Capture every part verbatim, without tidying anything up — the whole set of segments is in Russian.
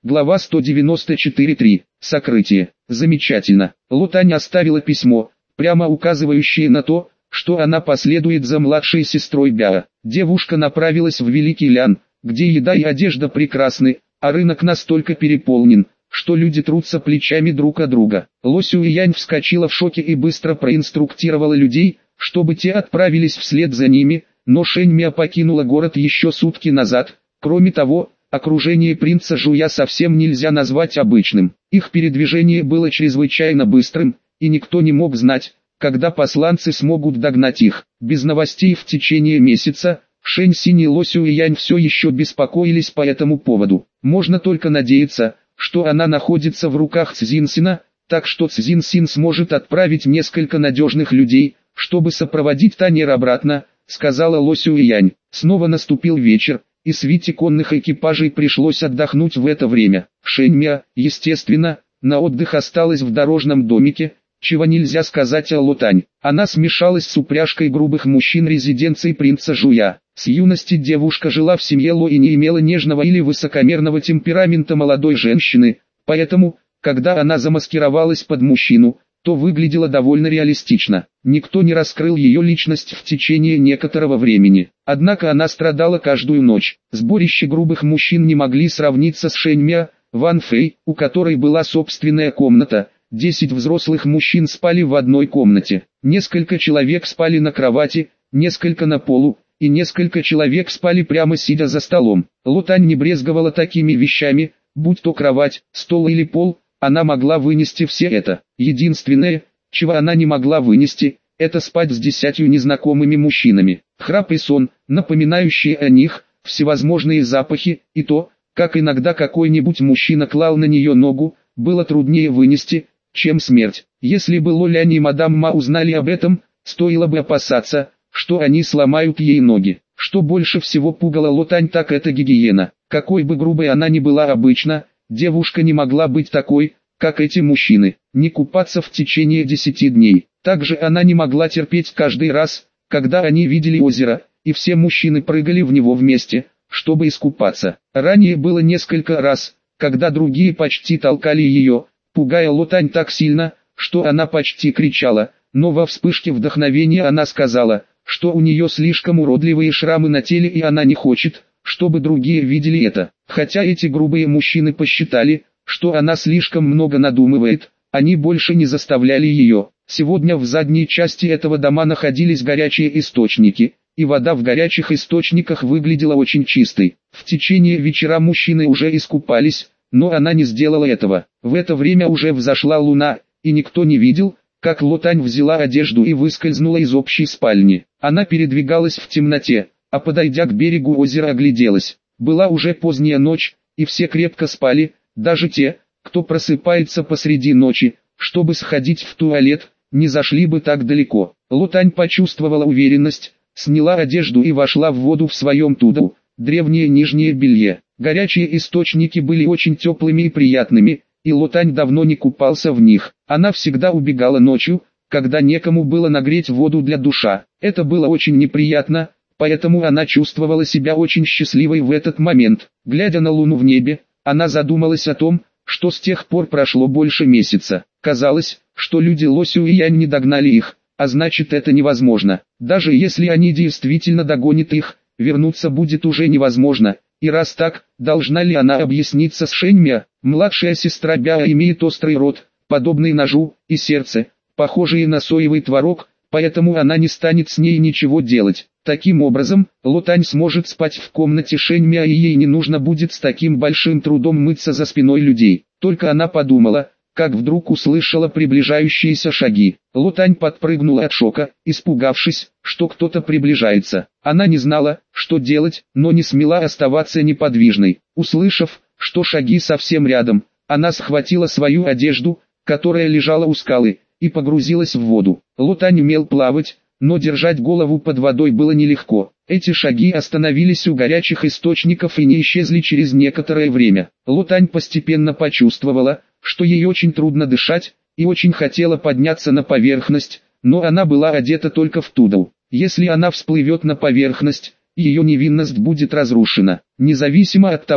Глава сто девяносто четыре точка три. Сокрытие. Замечательно. Лутань оставила письмо, прямо указывающее на то, что она последует за младшей сестрой Бяо. Девушка направилась в Великий Лян, где еда и одежда прекрасны, а рынок настолько переполнен, что люди трутся плечами друг от друга. Ло Сюэянь вскочила в шоке и быстро проинструктировала людей, чтобы те отправились вслед за ними, но Шэньмя покинула город еще сутки назад. Кроме того, окружение принца Жуя совсем нельзя назвать обычным. Их передвижение было чрезвычайно быстрым, и никто не мог знать, когда посланцы смогут догнать их. Без новостей в течение месяца, Шэнь Синь и Ло Сюэянь все еще беспокоились по этому поводу. Можно только надеяться, что она находится в руках Цзиньсина, так что Цзиньсин сможет отправить несколько надежных людей, чтобы сопроводить Танер обратно, сказала Ло Сюэянь. Снова наступил вечер, и свите конных экипажей пришлось отдохнуть в это время. Шэньмя, естественно, на отдых осталась в дорожном домике, чего нельзя сказать о Лутань. Она смешалась с упряжкой грубых мужчин резиденции принца Жуя. С юности девушка жила в семье Ло и не имела нежного или высокомерного темперамента молодой женщины, поэтому, когда она замаскировалась под мужчину, то выглядела довольно реалистично. Никто не раскрыл ее личность в течение некоторого времени. Однако она страдала каждую ночь. Сборище грубых мужчин не могли сравниться с Шэньмя, Ван Фэй, у которой была собственная комната. Десять взрослых мужчин спали в одной комнате. Несколько человек спали на кровати, несколько на полу, и несколько человек спали прямо сидя за столом. Лутань не брезговала такими вещами, будь то кровать, стол или пол, она могла вынести все это. Единственное, чего она не могла вынести, это спать с десятью незнакомыми мужчинами. Храп и сон, напоминающие о них, всевозможные запахи, и то, как иногда какой-нибудь мужчина клал на нее ногу, было труднее вынести, чем смерть. Если бы Ло Лянь и мадам Ма узнали об этом, стоило бы опасаться, что они сломают ей ноги. Что больше всего пугало Лутань, так это гигиена. Какой бы грубой она ни была обычно, девушка не могла быть такой, как эти мужчины, не купаться в течение десяти дней. Также она не могла терпеть каждый раз, когда они видели озеро, и все мужчины прыгали в него вместе, чтобы искупаться. Ранее было несколько раз, когда другие почти толкали ее, пугая Лутань так сильно, что она почти кричала, но во вспышке вдохновения она сказала, что у нее слишком уродливые шрамы на теле и она не хочет, чтобы другие видели это. Хотя эти грубые мужчины посчитали, что она слишком много надумывает, они больше не заставляли ее. Сегодня в задней части этого дома находились горячие источники, и вода в горячих источниках выглядела очень чистой. В течение вечера мужчины уже искупались, но она не сделала этого. В это время уже взошла луна, и никто не видел, как Лутань взяла одежду и выскользнула из общей спальни. Она передвигалась в темноте, а подойдя к берегу озера огляделась. Была уже поздняя ночь, и все крепко спали, даже те, кто просыпается посреди ночи, чтобы сходить в туалет, не зашли бы так далеко. Лутань почувствовала уверенность, сняла одежду и вошла в воду в своем туду, древнее нижнее белье. Горячие источники были очень теплыми и приятными, и Лутань давно не купался в них. Она всегда убегала ночью, когда некому было нагреть воду для душа. Это было очень неприятно, поэтому она чувствовала себя очень счастливой в этот момент. Глядя на луну в небе, она задумалась о том, что с тех пор прошло больше месяца. Казалось, что люди Ло Сюэянь не догнали их, а значит это невозможно. Даже если они действительно догонят их, вернуться будет уже невозможно. И раз так, должна ли она объясниться с Шэньмя? Младшая сестра Бяо имеет острый рот, подобный ножу, и сердце, похожие на соевый творог, поэтому она не станет с ней ничего делать. Таким образом, Лутань сможет спать в комнате Шэньмя, и ей не нужно будет с таким большим трудом мыться за спиной людей. Только она подумала, как вдруг услышала приближающиеся шаги. Лутань подпрыгнула от шока, испугавшись, что кто-то приближается. Она не знала, что делать, но не смела оставаться неподвижной. Услышав, что шаги совсем рядом, она схватила свою одежду, которая лежала у скалы, и погрузилась в воду. Лутань умел плавать, но держать голову под водой было нелегко. Эти шаги остановились у горячих источников и не исчезли через некоторое время. Лутань постепенно почувствовала, что ей очень трудно дышать, и очень хотела подняться на поверхность, но она была одета только в туду. Если она всплывет на поверхность, ее невинность будет разрушена. Независимо от того,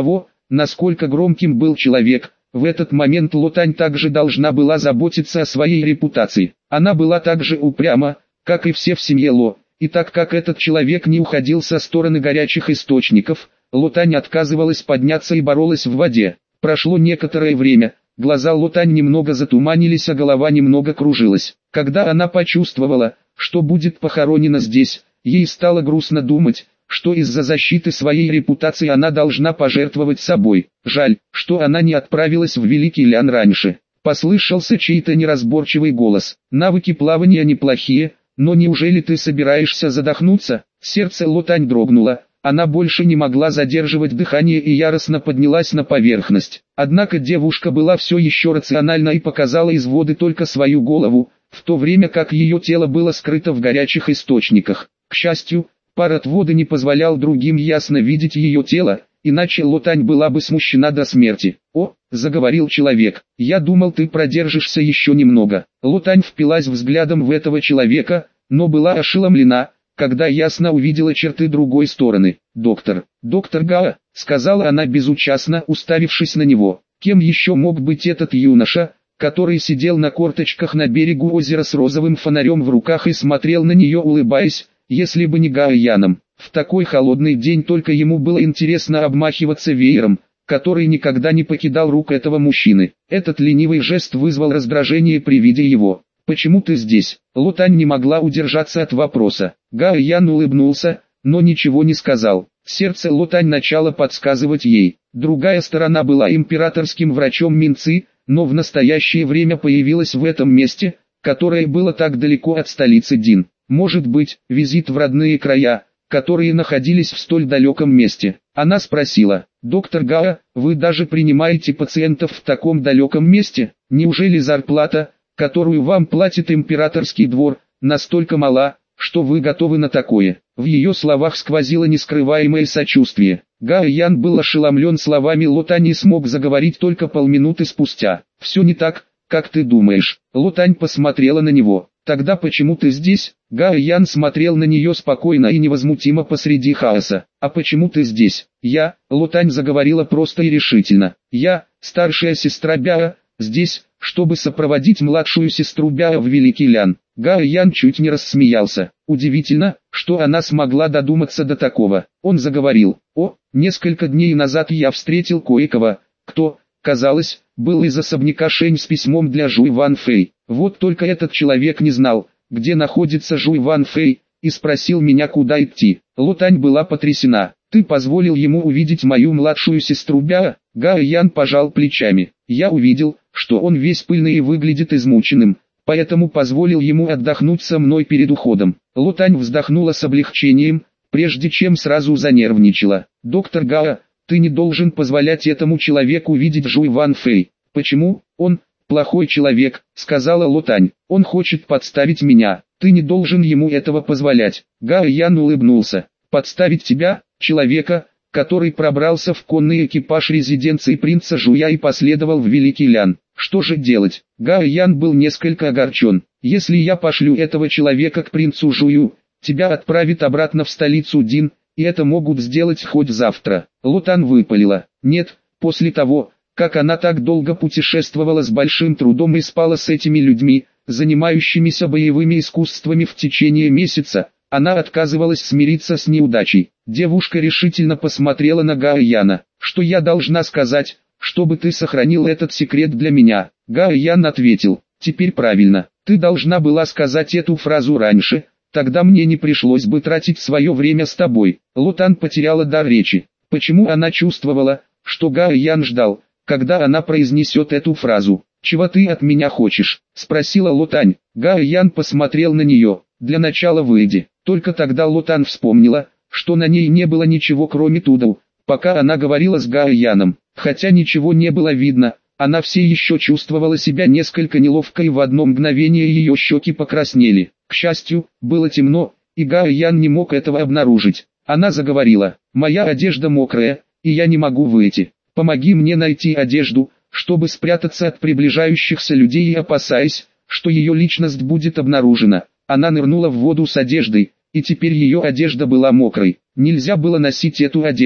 насколько громким был человек. В этот момент Лотань также должна была заботиться о своей репутации. Она была так же упряма, как и все в семье Ло, и так как этот человек не уходил со стороны горячих источников, Лотань отказывалась подняться и боролась в воде. Прошло некоторое время, глаза Лотань немного затуманились, а голова немного кружилась. Когда она почувствовала, что будет похоронена здесь, ей стало грустно думать, что из-за защиты своей репутации она должна пожертвовать собой. Жаль, что она не отправилась в Великий Лян раньше. Послышался чей-то неразборчивый голос. Навыки плавания неплохие, но неужели ты собираешься задохнуться? Сердце Лотань дрогнуло. Она больше не могла задерживать дыхание и яростно поднялась на поверхность. Однако девушка была все еще рациональна и показала из воды только свою голову, в то время как ее тело было скрыто в горячих источниках. К счастью, пар от воды не позволял другим ясно видеть ее тело, иначе Лотань была бы смущена до смерти. «О», — заговорил человек, — «я думал, ты продержишься еще немного». Лотань впилась взглядом в этого человека, но была ошеломлена, когда ясно увидела черты другой стороны. «Доктор, доктор Гао», — сказала она безучастно, уставившись на него. Кем еще мог быть этот юноша, который сидел на корточках на берегу озера с розовым фонарем в руках и смотрел на нее, улыбаясь, если бы не Гао Яном? В такой холодный день только ему было интересно обмахиваться веером, который никогда не покидал рук этого мужчины. Этот ленивый жест вызвал раздражение при виде его. «Почему ты здесь?» Лотань не могла удержаться от вопроса. Гао Ян улыбнулся, но ничего не сказал. Сердце Лотань начало подсказывать ей. Другая сторона была императорским врачом Минцы, но в настоящее время появилась в этом месте, которое было так далеко от столицы Дин. Может быть, визит в родные края, которые находились в столь далеком месте. Она спросила: «Доктор Гао, вы даже принимаете пациентов в таком далеком месте? Неужели зарплата, которую вам платит императорский двор, настолько мала, что вы готовы на такое?» В ее словах сквозило нескрываемое сочувствие. Гао Ян был ошеломлен словами Лотань и смог заговорить только полминуты спустя. «Все не так, как ты думаешь». Лотань посмотрела на него. «Тогда почему ты здесь?» Гао Ян смотрел на нее спокойно и невозмутимо посреди хаоса. «А почему ты здесь?» «Я», Лотань заговорила просто и решительно. «Я, старшая сестра Бяо, здесь, чтобы сопроводить младшую сестру Бяо в Великий Лян». Гао Ян чуть не рассмеялся. Удивительно, что она смогла додуматься до такого. Он заговорил: «О, несколько дней назад я встретил кое-кого, кто, казалось, был из особняка Шэнь с письмом для Жуй Ван Фэй. Вот только этот человек не знал, где находится Жуй Ван Фэй, и спросил меня, куда идти». Лотань была потрясена. «Ты позволил ему увидеть мою младшую сестру Бяо?» Гао Ян пожал плечами. «Я увидел, что он весь пыльный и выглядит измученным, поэтому позволил ему отдохнуть со мной перед уходом». Лотань вздохнула с облегчением, прежде чем сразу занервничала. «Доктор Гао, ты не должен позволять этому человеку видеть Жуй Ван Фэй». «Почему? Он плохой человек», — сказала Лотань. «Он хочет подставить меня. Ты не должен ему этого позволять». Гао Ян улыбнулся. «Подставить тебя, человека, который пробрался в конный экипаж резиденции принца Жуя и последовал в Великий Лян? Что же делать?» Гао Ян был несколько огорчен. «Если я пошлю этого человека к принцу Жую, тебя отправят обратно в столицу Дин, и это могут сделать хоть завтра». Лотань выпалила: «Нет, после того, как она так долго путешествовала с большим трудом и спала с этими людьми, занимающимися боевыми искусствами в течение месяца, она отказывалась смириться с неудачей». Девушка решительно посмотрела на Гао Яна. «Что я должна сказать, чтобы ты сохранил этот секрет для меня?» Гао Ян ответил: «Теперь правильно. Ты должна была сказать эту фразу раньше, тогда мне не пришлось бы тратить свое время с тобой». Лотань потеряла дар речи. Почему она чувствовала, что Гао Ян ждал, когда она произнесет эту фразу? «Чего ты от меня хочешь?» — спросила Лотань. Гао Ян посмотрел на нее. «Для начала выйди». Только тогда Лотань вспомнила, что на ней не было ничего кроме тудоу, пока она говорила с Гао Яном. Хотя ничего не было видно, она все еще чувствовала себя несколько неловко, и в одно мгновение ее щеки покраснели. К счастью, было темно, и Гао Ян не мог этого обнаружить. Она заговорила: «Моя одежда мокрая, и я не могу выйти. Помоги мне найти одежду, чтобы спрятаться от приближающихся людей, и опасаясь, что ее личность будет обнаружена». Она нырнула в воду с одеждой, и теперь ее одежда была мокрой. Нельзя было носить эту одежду.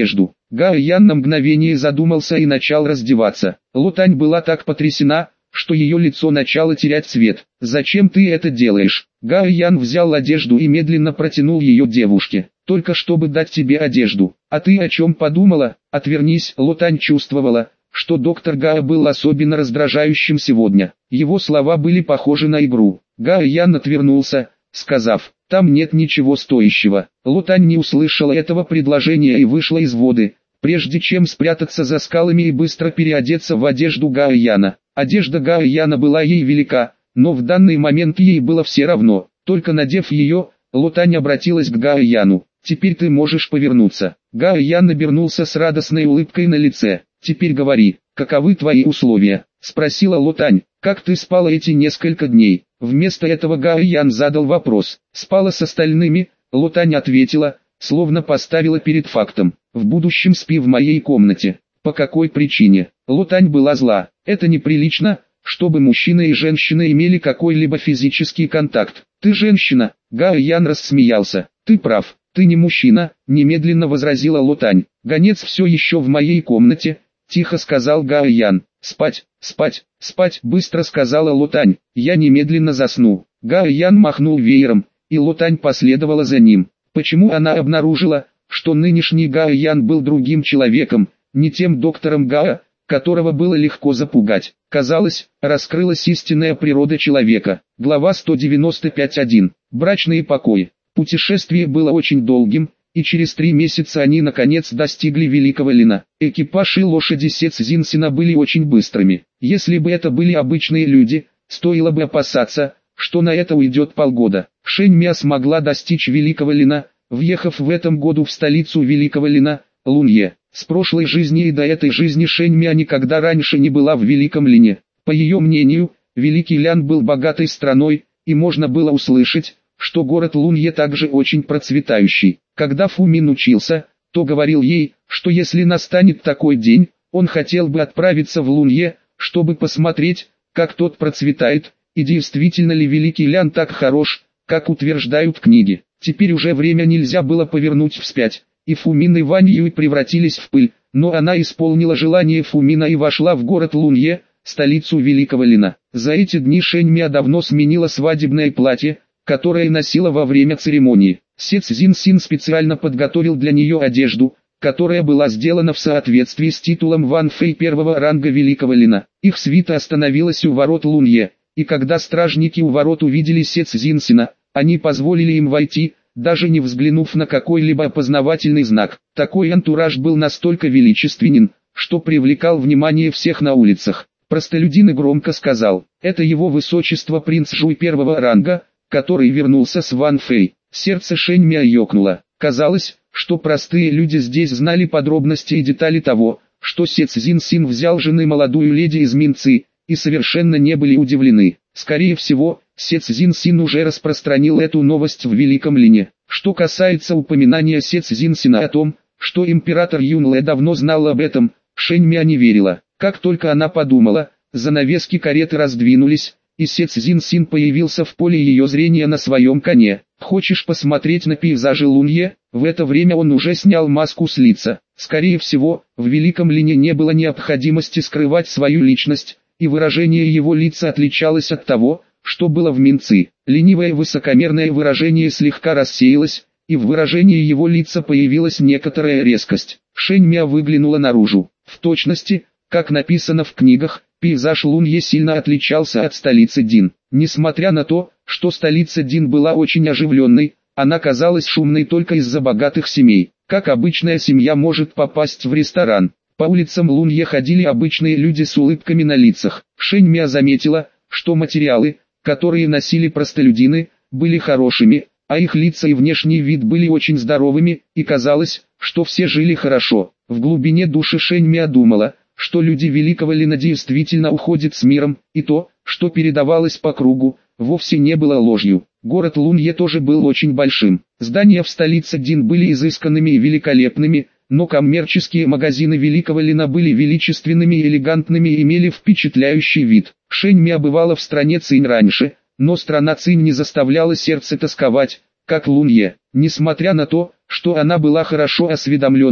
Гао Ян на мгновение задумался и начал раздеваться. Ло Тань была так потрясена, что ее лицо начало терять цвет. «Зачем ты это делаешь?» Гао Ян взял одежду и медленно протянул ее девушке. «Только чтобы дать тебе одежду. А ты о чем подумала? Отвернись». Ло Тань чувствовала, что доктор Гао был особенно раздражающим сегодня. Его слова были похожи на игру. Гао Ян отвернулся, сказав: «Там нет ничего стоящего». Ло Тань не услышала этого предложения и вышла из воды, прежде чем спрятаться за скалами и быстро переодеться в одежду Гао Яна. Одежда Гао Яна была ей велика, но в данный момент ей было все равно. Только надев ее, Ло Тань обратилась к Гао Яну. «Теперь ты можешь повернуться». Гао Ян обернулся с радостной улыбкой на лице. «Теперь говори, каковы твои условия?» — спросила Ло Тань. «Как ты спала эти несколько дней?» Вместо этого Гао Ян задал вопрос. «Спала с остальными?» Ло Тань ответила, словно поставила перед фактом. «В будущем спи в моей комнате». «По какой причине?» Ло Тань была зла. «Это неприлично, чтобы мужчина и женщина имели какой-либо физический контакт». «Ты женщина?» Гао Ян рассмеялся. «Ты прав, ты не мужчина», немедленно возразила Ло Тань. «Гонец все еще в моей комнате», тихо сказал Гао Ян. «Спать, спать, спать», быстро сказала Ло Тань. «Я немедленно засну». Гао Ян махнул веером, и Ло Тань последовала за ним. Почему она обнаружила, что нынешний Гао Ян был другим человеком, не тем доктором Гао, которого было легко запугать? Казалось, раскрылась истинная природа человека. Глава сто девяносто пять точка один. Брачные покои. Путешествие было очень долгим, и через три месяца они наконец достигли Великого Лина. Экипаж и лошади Сец Зинсина были очень быстрыми. Если бы это были обычные люди, стоило бы опасаться, что на это уйдет полгода. Шэнь Мя смогла достичь Великого Лина, въехав в этом году в столицу Великого Лина, Лунье. С прошлой жизни и до этой жизни Шэнь Мя никогда раньше не была в Великом Лине. По ее мнению, Великий Лян был богатой страной, и можно было услышать, что город Лунье также очень процветающий. Когда Фу Мин учился, то говорил ей, что если настанет такой день, он хотел бы отправиться в Лунье, чтобы посмотреть, как тот процветает, и действительно ли Великий Лян так хорош, как утверждают книги. Теперь уже время нельзя было повернуть вспять, и Фу Мин и Вань Юй превратились в пыль, но она исполнила желание Фу Мина и вошла в город Лунье, столицу Великого Лина. За эти дни Шэнь Мя давно сменила свадебное платье, которое носила во время церемонии. Сец Зинсин специально подготовил для нее одежду, которая была сделана в соответствии с титулом Ван Фэй первого ранга Великого Лина. Их свита остановилась у ворот Лунье, и когда стражники у ворот увидели Сец Зинсина, они позволили им войти, даже не взглянув на какой-либо опознавательный знак. Такой антураж был настолько величественен, что привлекал внимание всех на улицах. Простолюдин громко сказал: «Это его высочество принц Жуй первого ранга, который вернулся с Ван Фэй». Сердце Шэнь Мя ёкнуло. Казалось, что простые люди здесь знали подробности и детали того, что Сец Зинсин взял жены молодую леди из Минцы, и совершенно не были удивлены. Скорее всего, Сец Зинсин уже распространил эту новость в Великом Лине. Что касается упоминания Сец Зинсина о том, что император Юнле давно знал об этом, Шэнь Мя не верила. Как только она подумала, занавески кареты раздвинулись, и Сец Зинсин появился в поле ее зрения на своем коне. «Хочешь посмотреть на пейзажи Лунье?» В это время он уже снял маску с лица. Скорее всего, в Великом Лине не было необходимости скрывать свою личность, и выражение его лица отличалось от того, что было в Минцы. Ленивое высокомерное выражение слегка рассеялось, и в выражении его лица появилась некоторая резкость. Шэнь Мя выглянула наружу. В точности, как написано в книгах, пейзаж Лунье сильно отличался от столицы Дин. Несмотря на то, что столица Дин была очень оживленной, она казалась шумной только из-за богатых семей. Как обычная семья может попасть в ресторан? По улицам Лунье ходили обычные люди с улыбками на лицах. Шэнь Мя заметила, что материалы, которые носили простолюдины, были хорошими, а их лица и внешний вид были очень здоровыми, и казалось, что все жили хорошо. В глубине души Шэнь Мя думала, что люди Великого Лина действительно уходят с миром, и то, что передавалось по кругу, вовсе не было ложью. Город Лунье тоже был очень большим. Здания в столице Дин были изысканными и великолепными, но коммерческие магазины Великого Лина были величественными и элегантными и имели впечатляющий вид. Шэнь Мя бывала в стране Цинь раньше, но страна Цинь не заставляла сердце тосковать, как Лунье. Несмотря на то, что она была хорошо осведомленной,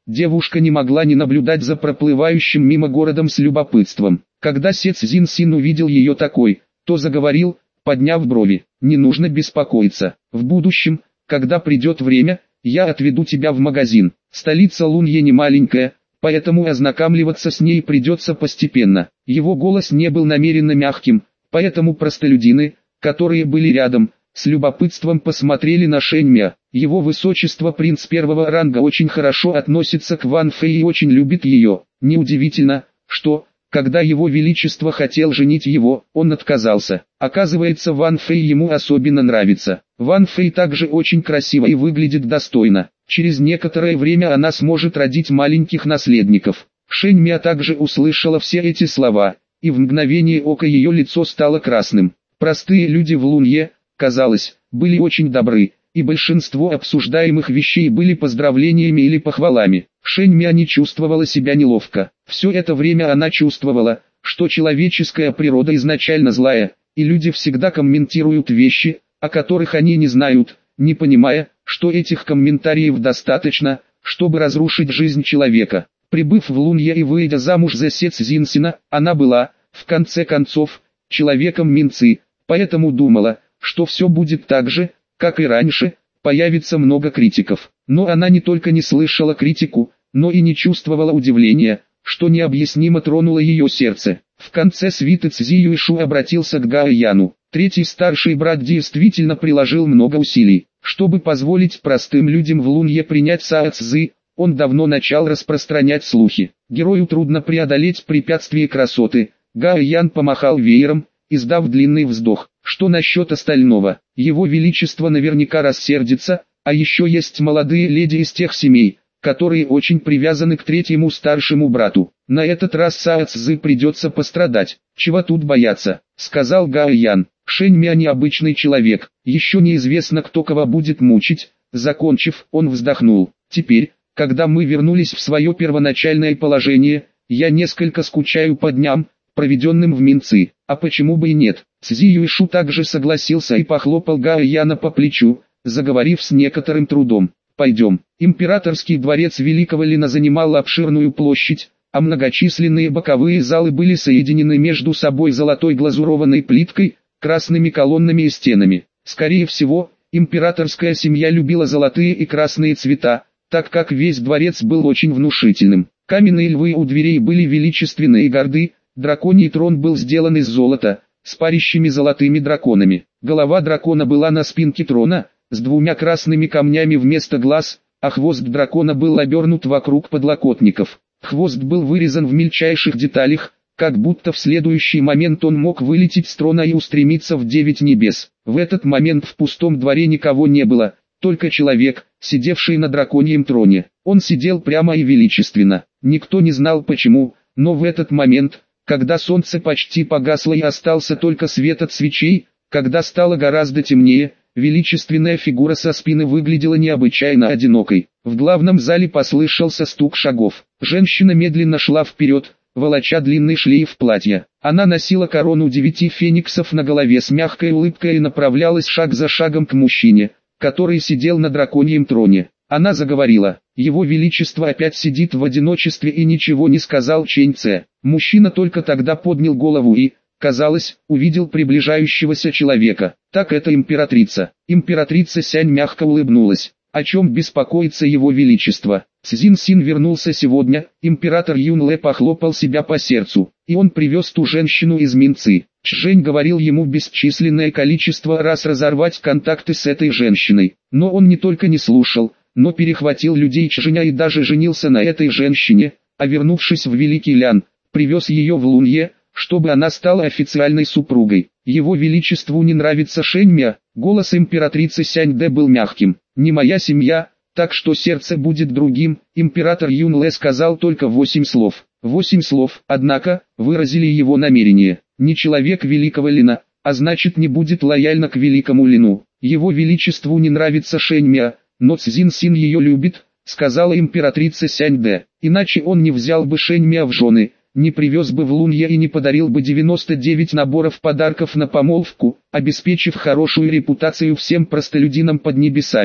девушка не могла не наблюдать за проплывающим мимо городом с любопытством. Когда Се Цзин Син увидел ее такой, то заговорил, подняв брови: «Не нужно беспокоиться, в будущем, когда придет время, я отведу тебя в магазин. Столица Лунье не маленькая, поэтому ознакомливаться с ней придется постепенно». Его голос не был намеренно мягким, поэтому простолюдины, которые были рядом, с любопытством посмотрели на Шэньмя. Его высочество принц первого ранга очень хорошо относится к Ван Фэй и очень любит ее. Неудивительно, что, когда его величество хотел женить его, он отказался. Оказывается, Ван Фэй ему особенно нравится. Ван Фэй также очень красива и выглядит достойно. Через некоторое время она сможет родить маленьких наследников. Шэньмя также услышала все эти слова, и в мгновение ока ее лицо стало красным. Простые люди в Лунье, казалось, были очень добры, и большинство обсуждаемых вещей были поздравлениями или похвалами. Шэньмя не чувствовала себя неловко. Все это время она чувствовала, что человеческая природа изначально злая, и люди всегда комментируют вещи, о которых они не знают, не понимая, что этих комментариев достаточно, чтобы разрушить жизнь человека. Прибыв в Лунье и выйдя замуж за Се Цзин Сина, она была, в конце концов, человеком Минцы, поэтому думала, что все будет так же, как и раньше, появится много критиков. Но она не только не слышала критику, но и не чувствовала удивления, что необъяснимо тронуло ее сердце. В конце свиты Цзи Юйшу обратился к Гао Яну. Третий старший брат действительно приложил много усилий, чтобы позволить простым людям в Лунье принять Сао Цзы. Он давно начал распространять слухи. Герою трудно преодолеть препятствие красоты. Гао Ян помахал веером, издав длинный вздох. Что насчет остального? Его величество наверняка рассердится, а еще есть молодые леди из тех семей, которые очень привязаны к третьему старшему брату. На этот раз Сао Цзы придется пострадать. Чего тут бояться, сказал Гао Ян. Шэньмя необычный человек, еще неизвестно, кто кого будет мучить. Закончив, он вздохнул. Теперь, когда мы вернулись в свое первоначальное положение, я несколько скучаю по дням, проведенным в Минцы. А почему бы и нет? Цзи Юйшу также согласился и похлопал Гао Яна по плечу, заговорив с некоторым трудом. Пойдем. Императорский дворец Великого Лина занимал обширную площадь, а многочисленные боковые залы были соединены между собой золотой глазурованной плиткой, красными колоннами и стенами. Скорее всего, императорская семья любила золотые и красные цвета, так как весь дворец был очень внушительным. Каменные львы у дверей были величественны и горды, драконий трон был сделан из золота, с парящими золотыми драконами. Голова дракона была на спинке трона, с двумя красными камнями вместо глаз, а хвост дракона был обернут вокруг подлокотников. Хвост был вырезан в мельчайших деталях, как будто в следующий момент он мог вылететь с трона и устремиться в девять небес. В этот момент в пустом дворе никого не было, только человек, сидевший на драконьем троне. Он сидел прямо и величественно. Никто не знал почему, но в этот момент, когда солнце почти погасло и остался только свет от свечей, когда стало гораздо темнее, величественная фигура со спины выглядела необычайно одинокой. В главном зале послышался стук шагов. Женщина медленно шла вперед, волоча длинный шлейф платья. Она носила корону девяти фениксов на голове с мягкой улыбкой и направлялась шаг за шагом к мужчине, который сидел на драконьем троне. Она заговорила. Его величество опять сидит в одиночестве и ничего не сказал Чэнь Цэ. Мужчина только тогда поднял голову и, казалось, увидел приближающегося человека. Так это императрица. Императрица Сянь мягко улыбнулась. О чем беспокоится его величество? Цзин Син вернулся сегодня. Император Юн Лэ похлопал себя по сердцу, и он привез ту женщину из Минцы. Чжэнь говорил ему бесчисленное количество раз разорвать контакты с этой женщиной, но он не только не слушал, но перехватил людей Чжэня и даже женился на этой женщине, а вернувшись в Великий Лян, привез ее в Лунье, чтобы она стала официальной супругой. Его величеству не нравится Шэньмя. Голос императрицы Сяньдэ был мягким. Не моя семья, так что сердце будет другим. Император Юн Лэ сказал только восемь слов. Восемь слов, однако, выразили его намерение. Не человек Великого Лина, а значит не будет лояльно к Великому Лину. Его величеству не нравится Шэньмя, но Цзин Син ее любит, сказала императрица Сяньдэ. Иначе он не взял бы Шэньмя в жены, не привез бы в Лунье и не подарил бы девяносто девять наборов подарков на помолвку, обеспечив хорошую репутацию всем простолюдинам под небесами.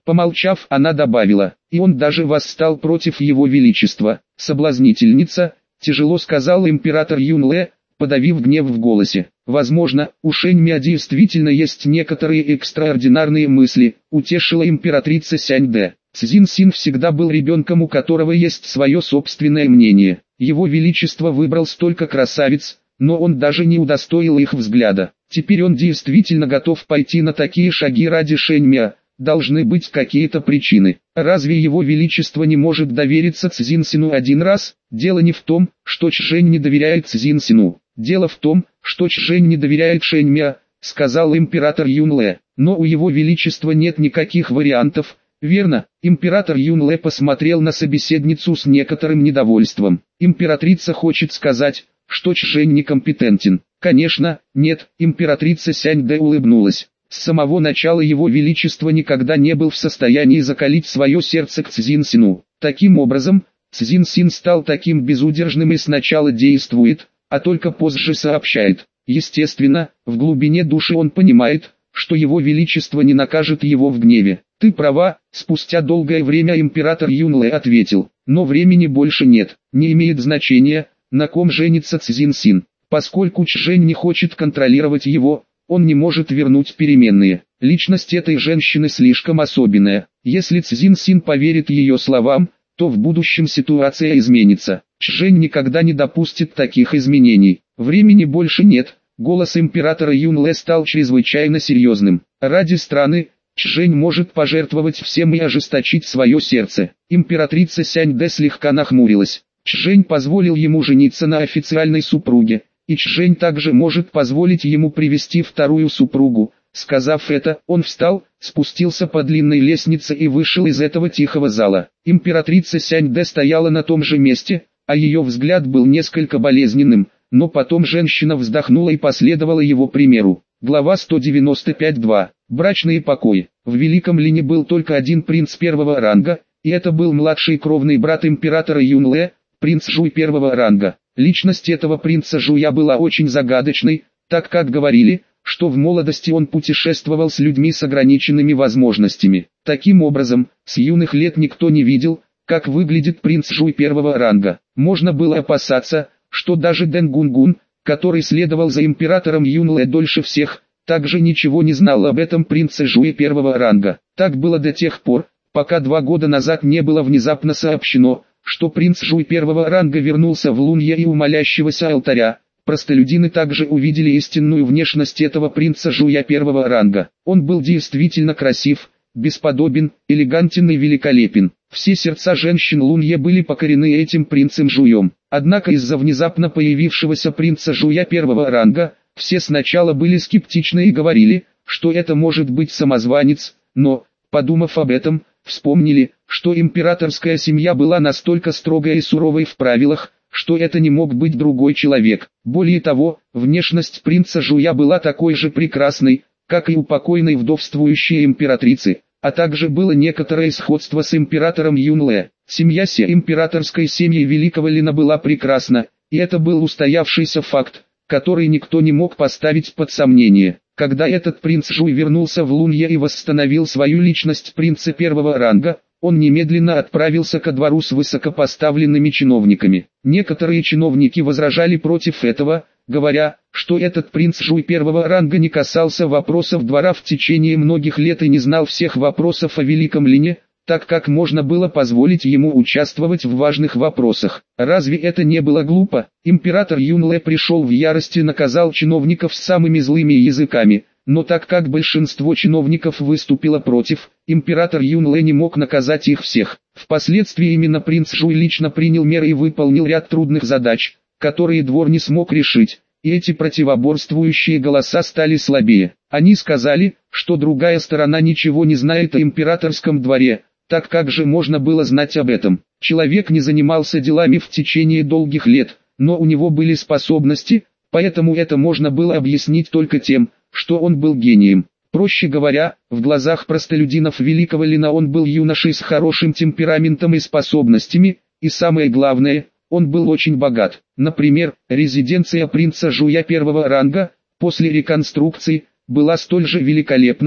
Помолчав, она добавила, и он даже восстал против его величества. Соблазнительница, тяжело сказал император Юнле, подавив гнев в голосе. Возможно, у Шэньмя действительно есть некоторые экстраординарные мысли, утешила императрица Сяньде. Цзин Син всегда был ребенком, у которого есть свое собственное мнение. Его величество выбрал столько красавиц, но он даже не удостоил их взгляда. Теперь он действительно готов пойти на такие шаги ради Шэньмя. Должны быть какие-то причины. Разве его величество не может довериться Цзиньсину один раз? Дело не в том, что Чжэнь не доверяет Цзиньсину. Дело в том, что Чжэнь не доверяет Шэньмя, сказал император Юнле. Но у его величества нет никаких вариантов, верно? Император Юнле посмотрел на собеседницу с некоторым недовольством. Императрица хочет сказать, что Чжэнь некомпетентен. Конечно, нет, императрица Сяньде улыбнулась. С самого начала его величество никогда не был в состоянии закалить свое сердце к Цзиньсину. Таким образом, Цзиньсин стал таким безудержным и сначала действует, а только позже сообщает. Естественно, в глубине души он понимает, что его величество не накажет его в гневе. «Ты права», спустя долгое время император Юнле ответил, «но времени больше нет, не имеет значения, на ком женится Цзиньсин, поскольку Чжэнь не хочет контролировать его, он не может вернуть переменные. Личность этой женщины слишком особенная. Если Цзиньсин поверит ее словам, то в будущем ситуация изменится. Чжэнь никогда не допустит таких изменений. Времени больше нет». Голос императора Юнле стал чрезвычайно серьезным. Ради страны, Чжэнь может пожертвовать всем и ожесточить свое сердце. Императрица Сяньде слегка нахмурилась. Чжэнь позволил ему жениться на официальной супруге, и Чжэнь также может позволить ему привести вторую супругу. Сказав это, он встал, спустился по длинной лестнице и вышел из этого тихого зала. Императрица Сяньде стояла на том же месте, а ее взгляд был несколько болезненным, но потом женщина вздохнула и последовала его примеру. Глава сто девяносто пять два. Брачные покои. В Великом Лине был только один принц первого ранга, и это был младший кровный брат императора Юнле, принц Жуй первого ранга. Личность этого принца Жуя была очень загадочной, так как говорили, что в молодости он путешествовал с людьми с ограниченными возможностями. Таким образом, с юных лет никто не видел, как выглядит принц Жуй первого ранга. Можно было опасаться, что даже Дэн Гунгун, который следовал за императором Юнле дольше всех, также ничего не знал об этом принце Жуе первого ранга. Так было до тех пор, пока два года назад не было внезапно сообщено, что принц Жуй первого ранга вернулся в Лунье и у молящегося алтаря. Простолюдины также увидели истинную внешность этого принца Жуя первого ранга. Он был действительно красив, бесподобен, элегантен и великолепен. Все сердца женщин Лунье были покорены этим принцем Жуем. Однако из-за внезапно появившегося принца Жуя первого ранга, все сначала были скептичны и говорили, что это может быть самозванец, но, подумав об этом, вспомнили, что императорская семья была настолько строгой и суровой в правилах, что это не мог быть другой человек. Более того, внешность принца Жуя была такой же прекрасной, как и у покойной вдовствующей императрицы, а также было некоторое сходство с императором Юнле. Семья Се императорской семьи Великого Лина была прекрасна, и это был устоявшийся факт, который никто не мог поставить под сомнение. Когда этот принц Жуй вернулся в Лунье и восстановил свою личность принца первого ранга, он немедленно отправился ко двору с высокопоставленными чиновниками. Некоторые чиновники возражали против этого, говоря, что этот принц Жуй первого ранга не касался вопросов двора в течение многих лет и не знал всех вопросов о Великом Лине, так как можно было позволить ему участвовать в важных вопросах. Разве это не было глупо? Император Юнле пришел в ярость и наказал чиновников с самыми злыми языками, но так как большинство чиновников выступило против, император Юнле не мог наказать их всех. Впоследствии именно принц Жуй лично принял меры и выполнил ряд трудных задач, которые двор не смог решить, и эти противоборствующие голоса стали слабее. Они сказали, что другая сторона ничего не знает о императорском дворе. Так как же можно было знать об этом? Человек не занимался делами в течение долгих лет, но у него были способности, поэтому это можно было объяснить только тем, что он был гением. Проще говоря, в глазах простолюдинов Великого Лина он был юношей с хорошим темпераментом и способностями, и самое главное, он был очень богат. Например, резиденция принца Жуя первого ранга, после реконструкции, была столь же великолепна,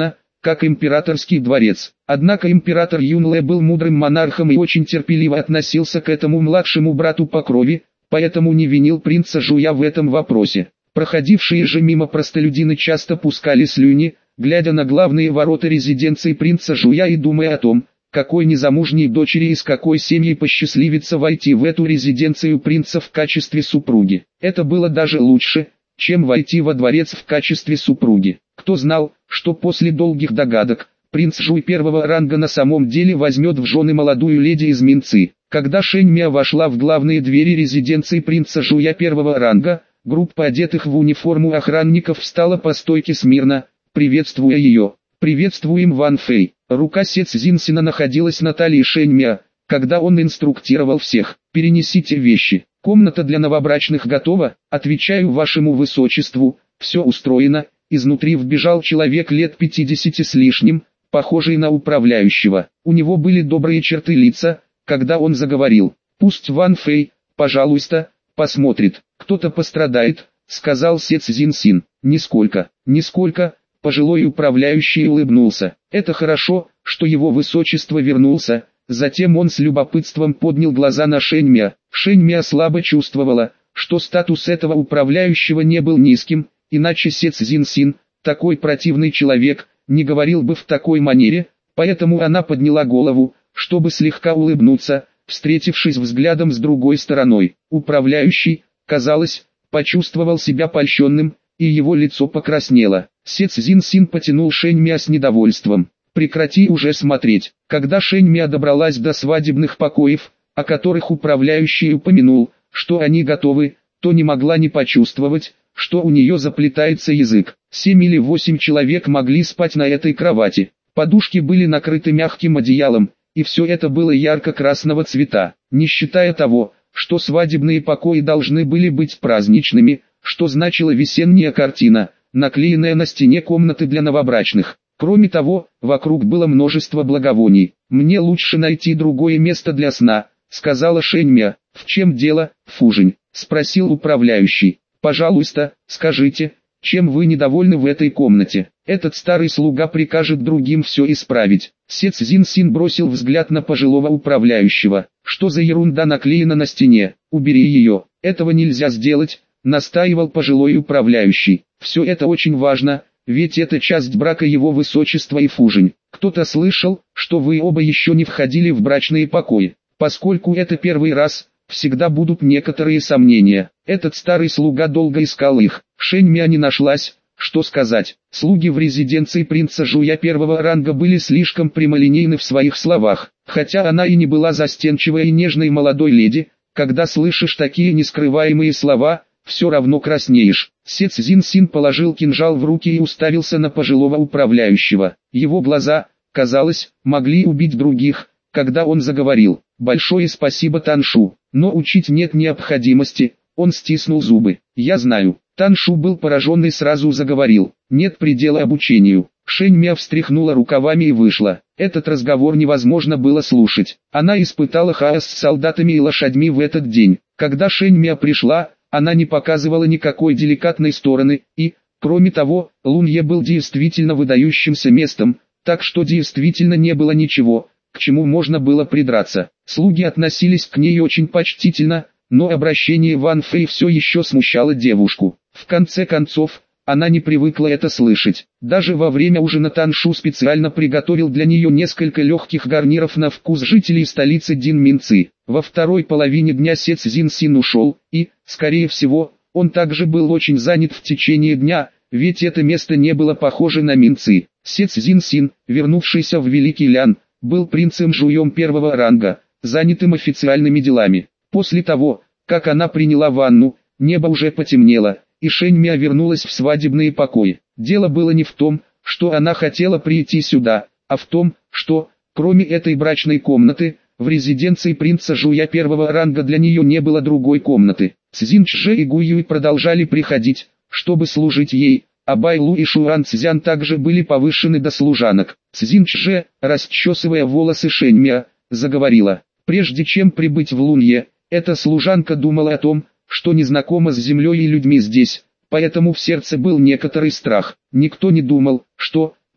как императорский дворец. Однако император Юнле был мудрым монархом и очень терпеливо относился к этому младшему брату по крови, поэтому не винил принца Жуя в этом вопросе. Проходившие же мимо простолюдины часто пускали слюни, глядя на главные ворота резиденции принца Жуя и думая о том, какой незамужней дочери из какой семьи посчастливится войти в эту резиденцию принца в качестве супруги. Это было даже лучше, чем войти во дворец в качестве супруги. Кто знал, что после долгих догадок, принц Жуй первого ранга на самом деле возьмет в жены молодую леди из Минцы. Когда Шэньмя вошла в главные двери резиденции принца Жуя первого ранга, группа одетых в униформу охранников встала по стойке смирно, приветствуя ее. «Приветствуем, Ван Фэй». Рука Се Цзиньсина находилась на талии Шэньмя, когда он инструктировал всех. «Перенесите вещи. Комната для новобрачных готова, отвечаю вашему высочеству, все устроено». Изнутри вбежал человек лет пятидесяти с лишним, похожий на управляющего. У него были добрые черты лица, когда он заговорил. «Пусть Ван Фэй, пожалуйста, посмотрит. Кто-то пострадает», — сказал Се Цзиньсин. «Нисколько, нисколько». Пожилой управляющий улыбнулся. «Это хорошо, что его высочество вернулся». Затем он с любопытством поднял глаза на Шэньмя. Шэньмя слабо чувствовала, что статус этого управляющего не был низким, иначе Се Цзиньсин, такой противный человек, не говорил бы в такой манере, поэтому она подняла голову, чтобы слегка улыбнуться, встретившись взглядом с другой стороной. Управляющий, казалось, почувствовал себя польщенным, и его лицо покраснело. Се Цзиньсин потянул Шэньмя с недовольством. «Прекрати уже смотреть». Когда Шэньмя добралась до свадебных покоев, о которых управляющий упомянул, что они готовы, то не могла не почувствовать, что у нее заплетается язык. Семь или восемь человек могли спать на этой кровати. Подушки были накрыты мягким одеялом, и все это было ярко-красного цвета, не считая того, что свадебные покои должны были быть праздничными, что значила весенняя картина, наклеенная на стене комнаты для новобрачных. Кроме того, вокруг было множество благовоний. «Мне лучше найти другое место для сна», — сказала Шэньмя. «В чем дело, Фужень?» — спросил управляющий. «Пожалуйста, скажите, чем вы недовольны в этой комнате? Этот старый слуга прикажет другим все исправить». Се Цзиньсин бросил взгляд на пожилого управляющего. «Что за ерунда наклеена на стене? Убери ее». «Этого нельзя сделать», — настаивал пожилой управляющий. «Все это очень важно, ведь это часть брака его высочества и Фужень. Кто-то слышал, что вы оба еще не входили в брачные покои. Поскольку это первый раз, всегда будут некоторые сомнения». Этот старый слуга долго искал их. Шэньмя не нашлась, что сказать. Слуги в резиденции принца Жуя первого ранга были слишком прямолинейны в своих словах. Хотя она и не была застенчивой и нежной молодой леди, когда слышишь такие нескрываемые слова, все равно краснеешь. Се Цзиньсин положил кинжал в руки и уставился на пожилого управляющего. Его глаза, казалось, могли убить других, когда он заговорил. «Большое спасибо, Таншу, но учить нет необходимости». Он стиснул зубы. «Я знаю». Таншу был поражен и сразу заговорил. «Нет предела обучению». Шэньмя встряхнула рукавами и вышла. Этот разговор невозможно было слушать. Она испытала хаос с солдатами и лошадьми в этот день. Когда Шэньмя пришла, она не показывала никакой деликатной стороны, и, кроме того, Лунье был действительно выдающимся местом, так что действительно не было ничего, к чему можно было придраться. Слуги относились к ней очень почтительно, но обращение Ван Фэй все еще смущало девушку. В конце концов, она не привыкла это слышать. Даже во время ужина Таншу специально приготовил для нее несколько легких гарниров на вкус жителей столицы Динминцы. Во второй половине дня Се Цзиньсин ушел, и, скорее всего, он также был очень занят в течение дня, ведь это место не было похоже на Минцы. Се Цзиньсин, вернувшийся в Великий Лян, был принцем Жуем первого ранга, занятым официальными делами. После того, как она приняла ванну, небо уже потемнело, и Шэньмя вернулась в свадебные покои. Дело было не в том, что она хотела прийти сюда, а в том, что, кроме этой брачной комнаты, в резиденции принца Жуя первого ранга для нее не было другой комнаты. Цзиньчже и Гуюй продолжали приходить, чтобы служить ей, а Байлу и Шуан Цзян также были повышены до служанок. Цзиньчже, расчесывая волосы Шэньмя, заговорила. Прежде чем прибыть в Лунье, эта служанка думала о том, что не знакома с землей и людьми здесь, поэтому в сердце был некоторый страх. Никто не думал, что,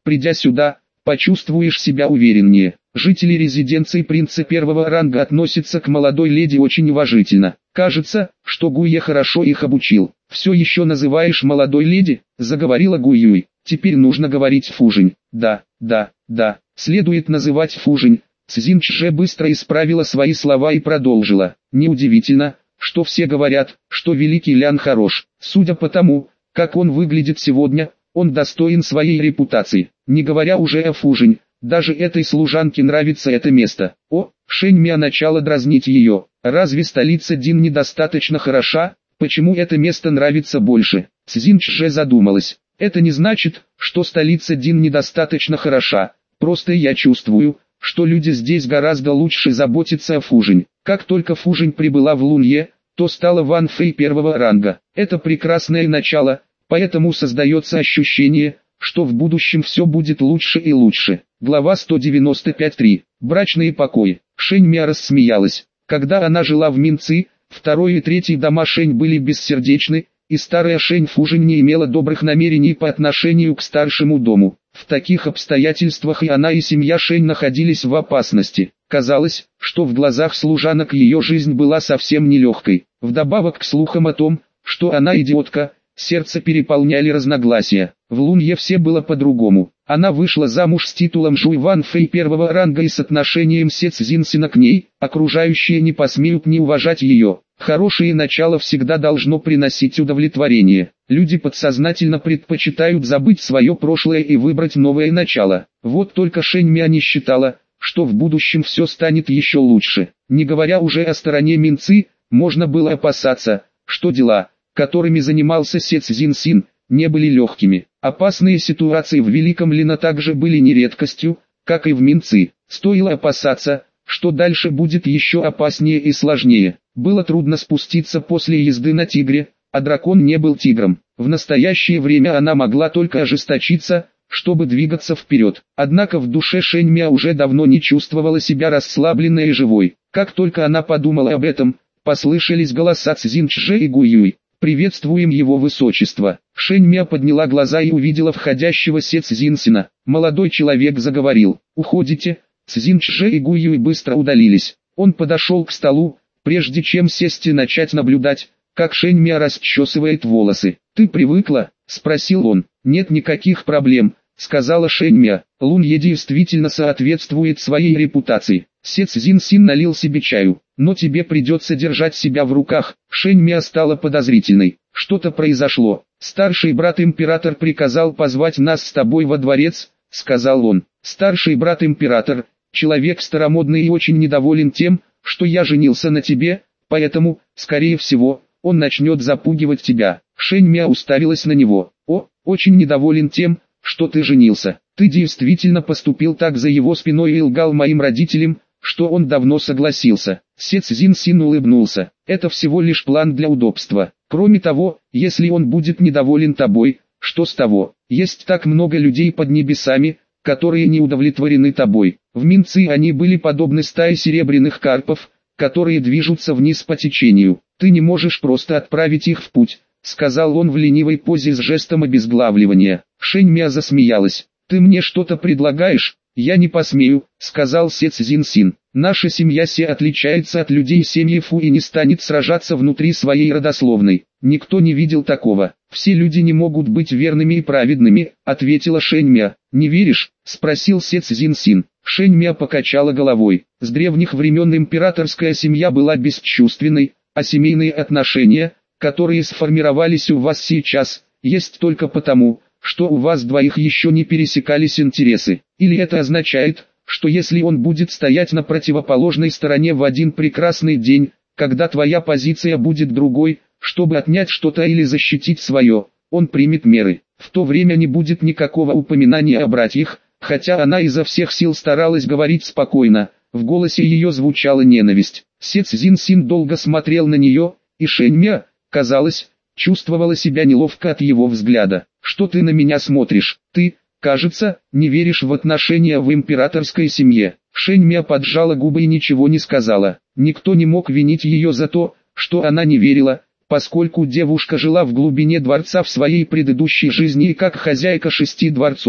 Придя сюда, почувствуешь себя увереннее. Жители резиденции принца первого ранга относятся к молодой леди очень уважительно. Кажется, что Гуе хорошо их обучил. «Все еще называешь молодой леди?» – заговорила Гуюй. «Теперь нужно говорить Фужень». «Да, да, да, следует называть Фужень». Цзиньчже быстро исправила свои слова и продолжила. «Неудивительно, что все говорят, что великий Лян хорош. Судя по тому, как он выглядит сегодня, он достоин своей репутации. Не говоря уже о Фужень, даже этой служанке нравится это место». О, Шэньмя начала дразнить ее. «Разве столица Дин недостаточно хороша? Почему это место нравится больше?» Цзиньчже задумалась. «Это не значит, что столица Дин недостаточно хороша. Просто я чувствую, что люди здесь гораздо лучше заботятся о Фужень. Как только Фужень прибыла в Лунье, то стала Ван Фэй первого ранга. Это прекрасное начало, поэтому создается ощущение, что в будущем все будет лучше и лучше». Глава сто девяносто пять точка три. Брачные покои. Шэньмя рассмеялась. Когда она жила в Минци, второй и третий дома Шэнь были бессердечны, и старая Шэнь Фужень не имела добрых намерений по отношению к старшему дому. В таких обстоятельствах и она, и семья Шэнь находились в опасности. Казалось, что в глазах служанок ее жизнь была совсем нелегкой. Вдобавок к слухам о том, что она идиотка, сердце переполняли разногласия. В Лунье все было по-другому. Она вышла замуж с титулом Жуй Ван Фэй первого ранга и с отношением Се Цзиньсина к ней, окружающие не посмеют не уважать ее. Хорошее начало всегда должно приносить удовлетворение. Люди подсознательно предпочитают забыть свое прошлое и выбрать новое начало. Вот только Шэньмя не считала, что в будущем все станет еще лучше. Не говоря уже о стороне Минци, можно было опасаться, что дела, которыми занимался Се Цзиньсин, не были легкими. Опасные ситуации в Великом Лино также были не редкостью, как и в Минци. Стоило опасаться, что дальше будет еще опаснее и сложнее. Было трудно спуститься после езды на тигре, а дракон не был тигром. В настоящее время она могла только ожесточиться, чтобы двигаться вперед. Однако в душе Шэньмя уже давно не чувствовала себя расслабленной и живой. Как только она подумала об этом, послышались голоса Цзиньчже и Гуюй. «Приветствуем его высочество». Шэньмя подняла глаза и увидела входящего Се Цзиньсина. Молодой человек заговорил. «Уходите?» Цзиньчже и Гуюй быстро удалились. Он подошел к столу, прежде чем сесть и начать наблюдать, как Шэньмя расчесывает волосы. «Ты привыкла?» – спросил он. «Нет никаких проблем», – сказала Шэньмя. «Лунье действительно соответствует своей репутации». Се Цзиньсин налил себе чаю. «Но тебе придется держать себя в руках». Шэньмя стала подозрительной. «Что-то произошло. Старший брат император приказал позвать нас с тобой во дворец», — сказал он. «Старший брат император, человек старомодный и очень недоволен тем, что я женился на тебе, поэтому, скорее всего, он начнет запугивать тебя». Шэньмя уставилась на него. «О, очень недоволен тем, что ты женился. Ты действительно поступил так за его спиной и лгал моим родителям, что он давно согласился». Се Цзиньсин улыбнулся. «Это всего лишь план для удобства. Кроме того, если он будет недоволен тобой, что с того? Есть так много людей под небесами, которые не удовлетворены тобой». В Минци они были подобны стае серебряных карпов, которые движутся вниз по течению. «Ты не можешь просто отправить их в путь», — сказал он в ленивой позе с жестом обезглавливания. Шэньмя засмеялась. «Ты мне что-то предлагаешь?» «Я не посмею», — сказал Се Цзиньсин. «Наша семья Се отличается от людей семьи Фу и не станет сражаться внутри своей родословной. Никто не видел такого. Все люди не могут быть верными и праведными», — ответила Шэньмя. «Не веришь?» — спросил Се Цзиньсин. Шэньмя покачала головой. «С древних времен императорская семья была бесчувственной, а семейные отношения, которые сформировались у вас сейчас, есть только потому, что у вас двоих еще не пересекались интересы. Или это означает, что если он будет стоять на противоположной стороне в один прекрасный день, когда твоя позиция будет другой, чтобы отнять что-то или защитить свое, он примет меры. В то время не будет никакого упоминания о братьях, хотя она изо всех сил старалась говорить спокойно, в голосе ее звучала ненависть». Се Цзиньсин долго смотрел на нее, и Шэньмя, казалось, чувствовала себя неловко от его взгляда. «Что ты на меня смотришь? Ты, кажется, не веришь в отношения в императорской семье». Шэньмя поджала губы и ничего не сказала. Никто не мог винить ее за то, что она не верила, поскольку девушка жила в глубине дворца в своей предыдущей жизни и как хозяйка шести дворцов,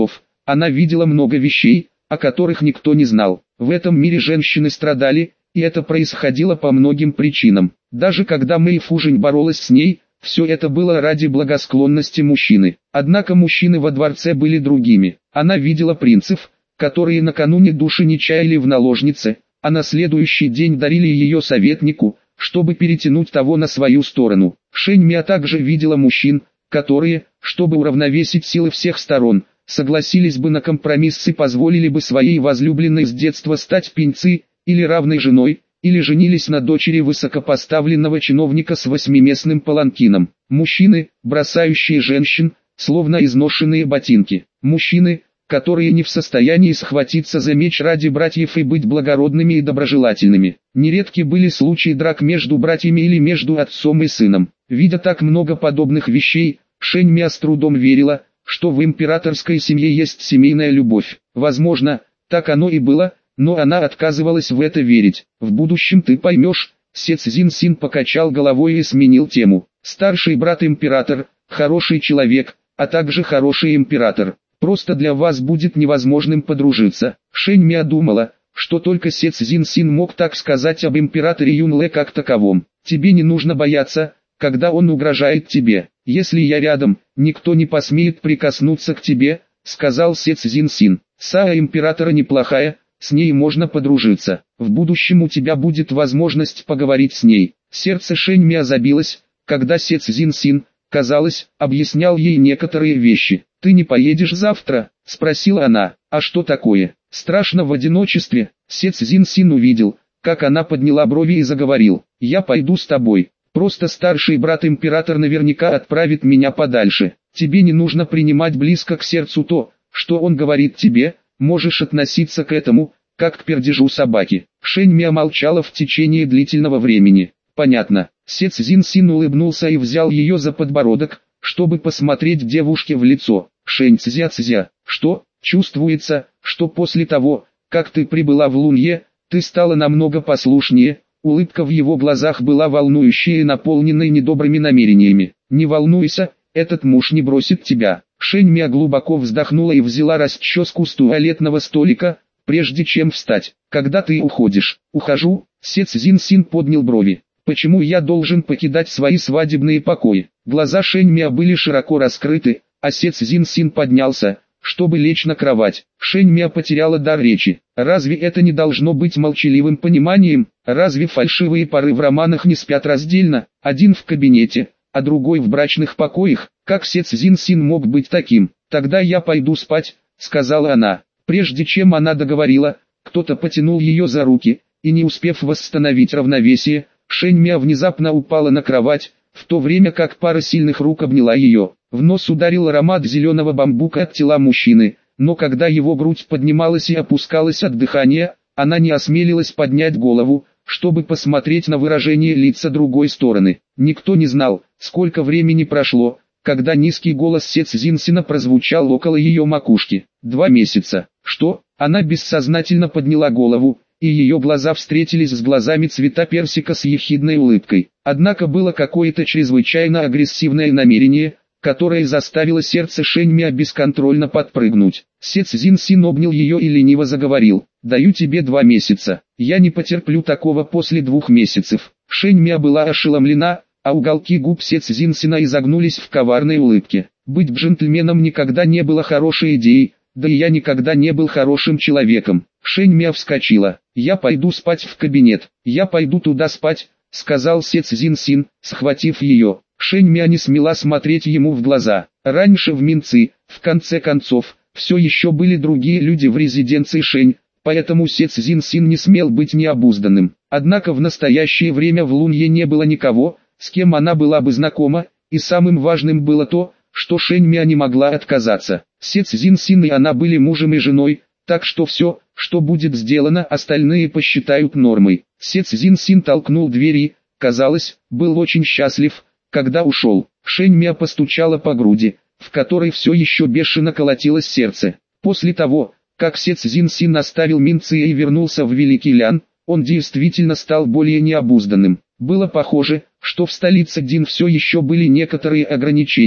Она видела много вещей, о которых никто не знал. В этом мире женщины страдали, и это происходило по многим причинам. Даже когда Мэй Фужень боролась с ней, все это было ради благосклонности мужчины. Однако мужчины во дворце были другими. Она видела принцев, которые накануне души не чаяли в наложнице, а на следующий день дарили ее советнику, чтобы перетянуть того на свою сторону. Шэнь Миа также видела мужчин, которые, чтобы уравновесить силы всех сторон, согласились бы на компромисс и позволили бы своей возлюбленной с детства стать пинци, или равной женой, или женились на дочери высокопоставленного чиновника с восьмиместным паланкином. Мужчины, бросающие женщин, словно изношенные ботинки. Мужчины, которые не в состоянии схватиться за меч ради братьев и быть благородными и доброжелательными. Нередки были случаи драк между братьями или между отцом и сыном. Видя так много подобных вещей, Шэнь Миа с трудом верила, что в императорской семье есть семейная любовь. Возможно, так оно и было, но она отказывалась в это верить. В будущем ты поймешь. Се Цзиньсин покачал головой и сменил тему. Старший брат император, хороший человек, а также хороший император. Просто для вас будет невозможным подружиться. Шэнь Миа думала, что только Се Цзиньсин мог так сказать об императоре Юнле как таковом. Тебе не нужно бояться, когда он угрожает тебе. Если я рядом, никто не посмеет прикоснуться к тебе, сказал Се Цзиньсин. Саа императора неплохая, с ней можно подружиться. В будущем у тебя будет возможность поговорить с ней. Сердце Шэнь Миа забилось, когда Се Цзиньсин, казалось, объяснял ей некоторые вещи. «Ты не поедешь завтра?» – спросила она. «А что такое? Страшно в одиночестве?» Се Цзиньсин увидел, как она подняла брови и заговорил. «Я пойду с тобой. Просто старший брат император наверняка отправит меня подальше. Тебе не нужно принимать близко к сердцу то, что он говорит тебе. Можешь относиться к этому, как к пердежу собаки». Шэнь Миа молчала в течение длительного времени. «Понятно». Се Цзиньсин улыбнулся и взял ее за подбородок, чтобы посмотреть девушке в лицо. «Шэнь Цзя-Цзя, что, чувствуется, что после того, как ты прибыла в Лунье, ты стала намного послушнее?» Улыбка в его глазах была волнующей и наполненной недобрыми намерениями. «Не волнуйся, этот муж не бросит тебя». Шэнь Миа глубоко вздохнула и взяла расческу с туалетного столика, прежде чем встать. «Когда ты уходишь?» «Ухожу», Се Цзиньсин поднял брови. «Почему я должен покидать свои свадебные покои?» Глаза Шэнь Миа были широко раскрыты, а Се Цзиньсин поднялся, чтобы лечь на кровать. Шэнь Миа потеряла дар речи. Разве это не должно быть молчаливым пониманием? Разве фальшивые пары в романах не спят раздельно, один в кабинете, а другой в брачных покоях? Как Се Цзиньсин мог быть таким? «Тогда я пойду спать», — сказала она. Прежде чем она договорила, кто-то потянул ее за руки, и не успев восстановить равновесие, Шэнь Миа внезапно упала на кровать, в то время как пара сильных рук обняла ее. В нос ударил аромат зеленого бамбука от тела мужчины, но когда его грудь поднималась и опускалась от дыхания, она не осмелилась поднять голову, чтобы посмотреть на выражение лица другой стороны. Никто не знал, сколько времени прошло, когда низкий голос Се Цзиньсина прозвучал около ее макушки. «Два месяца». «Что?» Она бессознательно подняла голову, и ее глаза встретились с глазами цвета персика с ехидной улыбкой. Однако было какое-то чрезвычайно агрессивное намерение, которое заставило сердце Шэнь Миа бесконтрольно подпрыгнуть. Се Цзиньсин обнял ее и лениво заговорил. «Даю тебе два месяца. Я не потерплю такого после двух месяцев». Шэнь Миа была ошеломлена, а уголки губ Се Цзиньсина изогнулись в коварной улыбке. «Быть джентльменом никогда не было хорошей идеей, да и я никогда не был хорошим человеком». Шэнь Миа вскочила. «Я пойду спать в кабинет. Я пойду туда спать», — сказал Се Цзиньсин, схватив ее. Шэнь Миа не смела смотреть ему в глаза. Раньше в Минци, в конце концов, все еще были другие люди в резиденции Шэнь, поэтому Се Цзиньсин не смел быть необузданным. Однако в настоящее время в Лунье не было никого, с кем она была бы знакома, и самым важным было то, что Шэнь Миа не могла отказаться. Се Цзиньсин и она были мужем и женой, так что все, что будет сделано, остальные посчитают нормой. Се Цзиньсин толкнул дверь и, казалось, был очень счастлив, когда ушел. Шэнь Миа постучала по груди, в которой все еще бешено колотилось сердце. После того, как Се Цзиньсин оставил Минци и вернулся в Великий Лян, он действительно стал более необузданным. Было похоже, что в столице Дин все еще были некоторые ограничения,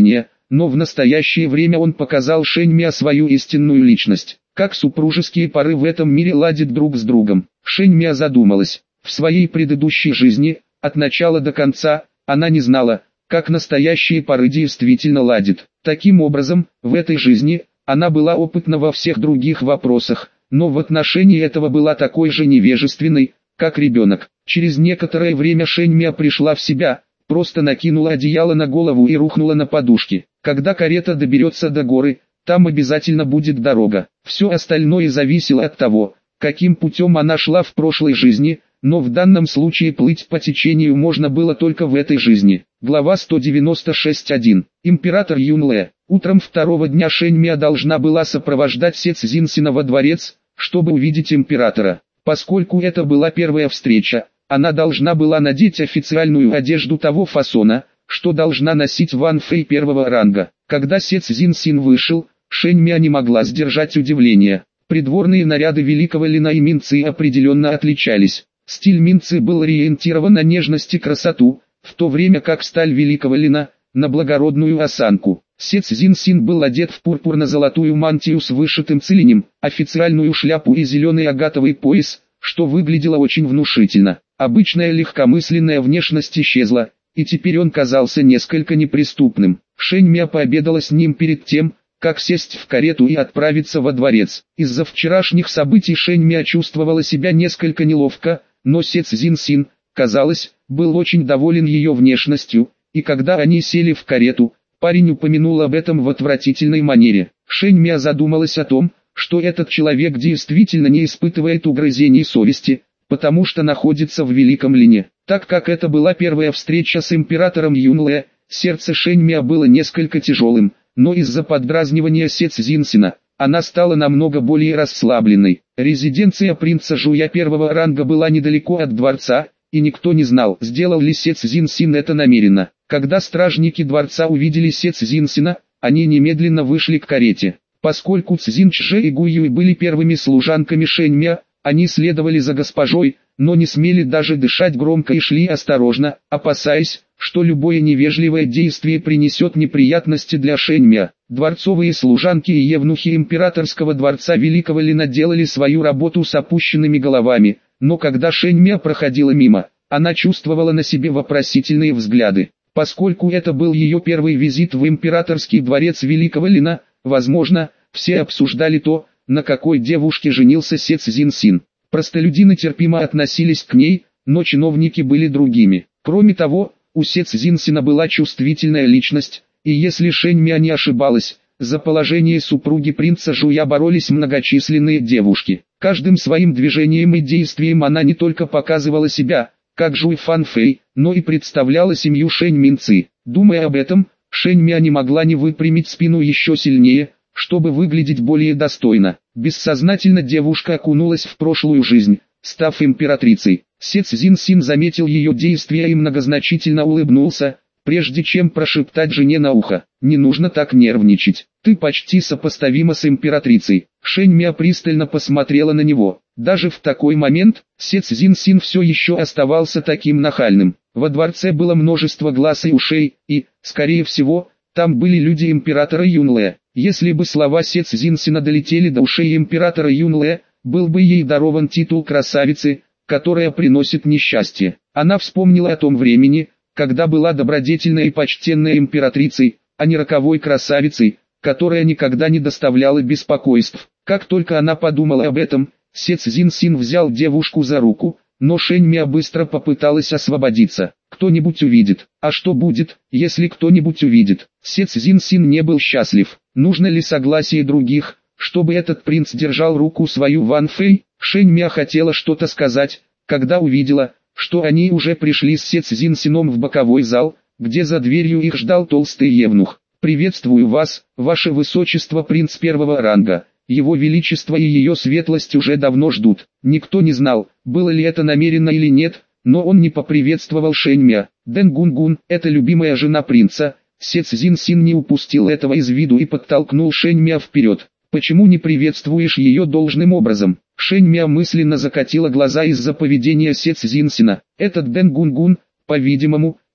но в настоящее время он показал Шэньмя свою истинную личность. Как супружеские пары в этом мире ладят друг с другом. Шэньмя задумалась. В своей предыдущей жизни, от начала до конца, она не знала, как настоящие пары действительно ладят. Таким образом, в этой жизни, она была опытна во всех других вопросах, но в отношении этого была такой же невежественной, как ребенок. Через некоторое время Шэньмя пришла в себя, просто накинула одеяло на голову и рухнула на подушки. Когда карета доберется до горы, там обязательно будет дорога. Все остальное зависело от того, каким путем она шла в прошлой жизни, но в данном случае плыть по течению можно было только в этой жизни. Глава сто девяносто шесть один. Император Юнле. Утром второго дня Шэньмя должна была сопровождать Се Цзиньсина во дворец, чтобы увидеть императора. Поскольку это была первая встреча, она должна была надеть официальную одежду того фасона, что должна носить Ван Фэй первого ранга. Когда Се Цзиньсин вышел, Шэньмя не могла сдержать удивления. Придворные наряды великого Лина и Минцы определенно отличались. Стиль Минцы был ориентирован на нежность и красоту, в то время как сталь великого Лина – на благородную осанку. Се Цзиньсин был одет в пурпурно-золотую мантию с вышитым циленем, официальную шляпу и зеленый агатовый пояс, что выглядело очень внушительно. Обычная легкомысленная внешность исчезла, и теперь он казался несколько неприступным. Шэньмя пообедала с ним перед тем, как сесть в карету и отправиться во дворец. Из-за вчерашних событий Шэньмя чувствовала себя несколько неловко, но Се Цзиньсин, казалось, был очень доволен ее внешностью, и когда они сели в карету, парень упомянул об этом в отвратительной манере. Шэньмя задумалась о том, что этот человек действительно не испытывает угрызений совести, потому что находится в Великом Лине. Так как это была первая встреча с императором Юнле, сердце Шэньмя было несколько тяжелым, но из-за поддразнивания Се Цзиньсина, она стала намного более расслабленной. Резиденция принца Жуя первого ранга была недалеко от дворца, и никто не знал, сделал ли Се Цзиньсин это намеренно. Когда стражники дворца увидели Се Цзиньсина, они немедленно вышли к карете. Поскольку Цзиньчже и Гуюй были первыми служанками Шэньмя, они следовали за госпожой, но не смели даже дышать громко и шли осторожно, опасаясь, что любое невежливое действие принесет неприятности для Шэньмя. Дворцовые служанки и евнухи императорского дворца Великого Лина делали свою работу с опущенными головами, но когда Шэньмя проходила мимо, она чувствовала на себе вопросительные взгляды. Поскольку это был ее первый визит в императорский дворец Великого Лина, возможно, все обсуждали то, на какой девушке женился Се Цзиньсин. Простолюдины терпимо относились к ней, но чиновники были другими. Кроме того, у Се Цзиньсина была чувствительная личность, и если Шэньмя не ошибалась, за положение супруги принца Жуя боролись многочисленные девушки. Каждым своим движением и действием она не только показывала себя, как Жуй Фан Фэй, но и представляла семью Шэнь Минцы. Думая об этом, Шэньмя не могла не выпрямить спину еще сильнее, чтобы выглядеть более достойно. Бессознательно девушка окунулась в прошлую жизнь, став императрицей. Се Цзиньсин заметил ее действия и многозначительно улыбнулся, прежде чем прошептать жене на ухо: «Не нужно так нервничать, ты почти сопоставима с императрицей». Шэньмя пристально посмотрела на него. Даже в такой момент, Се Цзиньсин все еще оставался таким нахальным. Во дворце было множество глаз и ушей, и, скорее всего, там были люди императора Юнле. Если бы слова Се Цзиньсина долетели до ушей императора Юнле, был бы ей дарован титул красавицы, которая приносит несчастье. Она вспомнила о том времени, когда была добродетельной и почтенной императрицей, а не роковой красавицей, которая никогда не доставляла беспокойств. Как только она подумала об этом, Се Цзиньсин взял девушку за руку, но Шэньмя быстро попыталась освободиться. Кто-нибудь увидит. А что будет, если кто-нибудь увидит? Се Цзиньсин не был счастлив. Нужно ли согласие других, чтобы этот принц держал руку свою Ван Фэй? Шэньмя хотела что-то сказать, когда увидела, что они уже пришли с Се Цзиньсином в боковой зал, где за дверью их ждал толстый евнух. «Приветствую вас, ваше высочество, принц первого ранга. Его величество и ее светлость уже давно ждут». Никто не знал, было ли это намеренно или нет, но он не поприветствовал Шэньмя. Дэн Гунгун, это любимая жена принца. Се Цзиньсин не упустил этого из виду и подтолкнул Шэньмя вперед. «Почему не приветствуешь ее должным образом?» Шэньмя мысленно закатила глаза из-за поведения Се Цзиньсина. Этот Дэн Гунгун, по-видимому,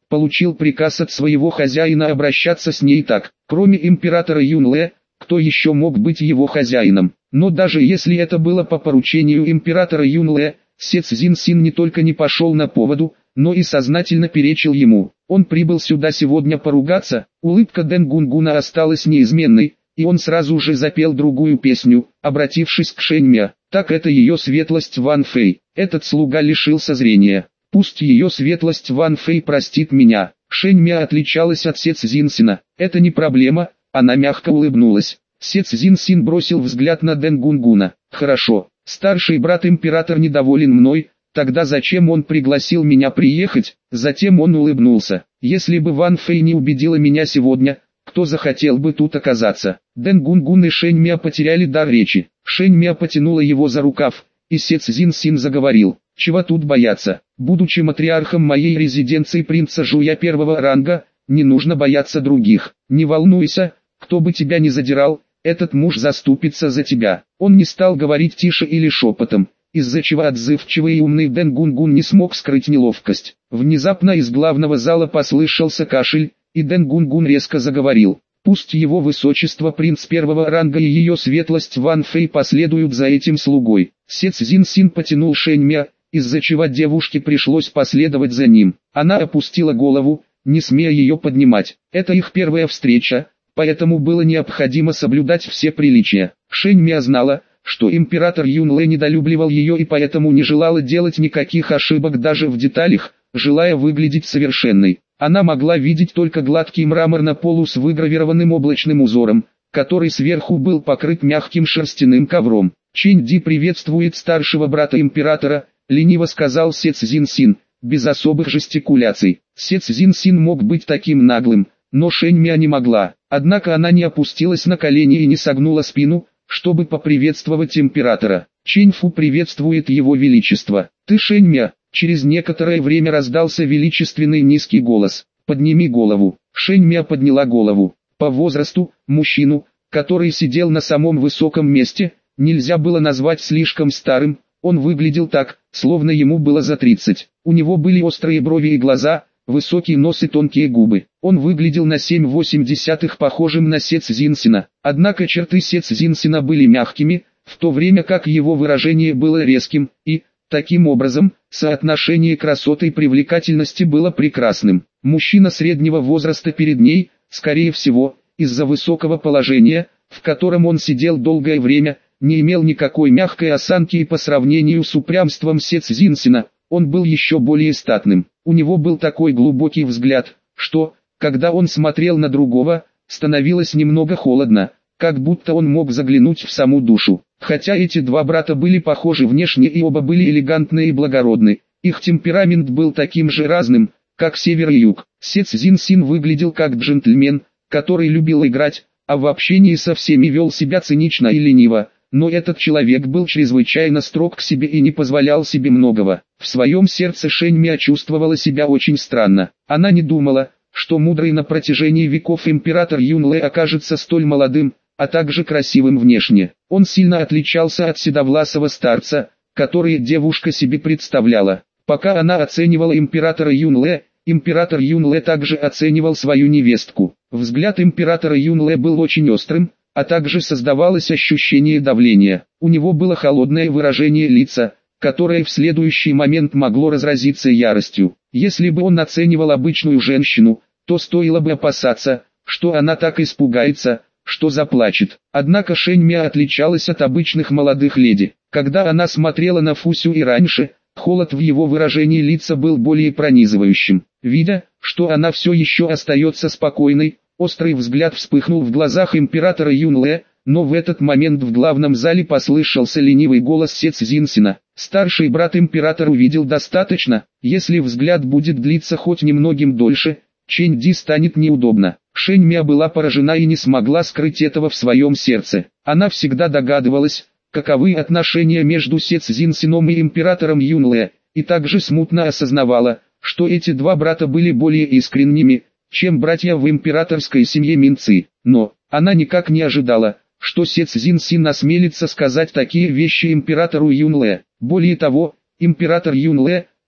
получил приказ от своего хозяина обращаться с ней так. Кроме императора Юнле, кто еще мог быть его хозяином? Но даже если это было по поручению императора Юнле, Се Цзиньсин не только не пошел на поводу, но и сознательно перечил ему. Он прибыл сюда сегодня поругаться. Улыбка Дэн Гунгуна осталась неизменной, и он сразу же запел другую песню, обратившись к Шэньмя. Так это ее светлость Ван Фэй. Этот слуга лишился зрения. Пусть ее светлость Ван Фэй простит меня. Шэньмя отличалась от Се Цзиньсина. Это не проблема, она мягко улыбнулась. Се Цзиньсин бросил взгляд на Дэн Гунгуна. Хорошо, старший брат император недоволен мной, тогда зачем он пригласил меня приехать? Затем он улыбнулся. Если бы Ван Фэй не убедила меня сегодня, кто захотел бы тут оказаться? Дэн Гунгун и Шэньмя потеряли дар речи. Шэньмя потянула его за рукав, и Се Цзиньсин заговорил. Чего тут бояться? Будучи матриархом моей резиденции принца Жуя первого ранга, не нужно бояться других. Не волнуйся, кто бы тебя ни задирал, этот муж заступится за тебя. Он не стал говорить тише или шепотом, из-за чего отзывчивый и умный Дэн Гунгун не смог скрыть неловкость. Внезапно из главного зала послышался кашель, и Дэн Гунгун резко заговорил. Пусть его высочество принц первого ранга и ее светлость Ван Фэй последуют за этим слугой. Се Цзиньсин потянул Шэньмя, из-за чего девушке пришлось последовать за ним. Она опустила голову, не смея ее поднимать. Это их первая встреча, поэтому было необходимо соблюдать все приличия. Шэньмя знала, что император Юнле недолюбливал ее и поэтому не желала делать никаких ошибок даже в деталях, желая выглядеть совершенной. Она могла видеть только гладкий мрамор на полу с выгравированным облачным узором, который сверху был покрыт мягким шерстяным ковром. Чэнь Ди приветствует старшего брата императора, лениво сказал Се Цзиньсин, без особых жестикуляций. Се Цзиньсин мог быть таким наглым, но Шэньмя не могла. Однако она не опустилась на колени и не согнула спину, чтобы поприветствовать императора. Чэнь Фу приветствует его величество. Ты Шэньмя? Через некоторое время раздался величественный низкий голос. Подними голову. Шэньмя подняла голову. По возрасту, мужчину, который сидел на самом высоком месте, нельзя было назвать слишком старым. Он выглядел так, словно ему было за тридцать. У него были острые брови и глаза, высокий нос и тонкие губы. Он выглядел на семь-восемь десятых похожим на Се Цзиньсина. Однако черты Се Цзиньсина были мягкими, в то время как его выражение было резким, и, таким образом, соотношение красоты и привлекательности было прекрасным. Мужчина среднего возраста перед ней, скорее всего, из-за высокого положения, в котором он сидел долгое время, не имел никакой мягкой осанки и по сравнению с упрямством Се Цзиньсина, он был еще более статным. У него был такой глубокий взгляд, что, когда он смотрел на другого, становилось немного холодно, как будто он мог заглянуть в саму душу. Хотя эти два брата были похожи внешне и оба были элегантны и благородны, их темперамент был таким же разным, как север и юг. Се Цзиньсин выглядел как джентльмен, который любил играть, а в общении со всеми вел себя цинично и лениво. Но этот человек был чрезвычайно строг к себе и не позволял себе многого. В своем сердце Шэньмя чувствовала себя очень странно. Она не думала, что мудрый на протяжении веков император Юнле окажется столь молодым, а также красивым внешне. Он сильно отличался от седовласого старца, который девушка себе представляла. Пока она оценивала императора Юнле, император Юнле также оценивал свою невестку. Взгляд императора Юнле был очень острым, а также создавалось ощущение давления. У него было холодное выражение лица, которое в следующий момент могло разразиться яростью. Если бы он оценивал обычную женщину, то стоило бы опасаться, что она так испугается, что заплачет. Однако Шэньмя отличалась от обычных молодых леди. Когда она смотрела на Фусю и раньше, холод в его выражении лица был более пронизывающим. Видя, что она все еще остается спокойной, острый взгляд вспыхнул в глазах императора Юнле, но в этот момент в главном зале послышался ленивый голос Се Цзиньсина. Старший брат императора увидел достаточно, если взгляд будет длиться хоть немногим дольше, Чэнь Ди станет неудобно. Шэньмя была поражена и не смогла скрыть этого в своем сердце. Она всегда догадывалась, каковы отношения между Се Цзиньсином и императором Юнле, и также смутно осознавала, что эти два брата были более искренними, чем братья в императорской семье Минцы. Но, она никак не ожидала, что Се Цзиньсин осмелится сказать такие вещи императору Юнле. Более того, император Юнле,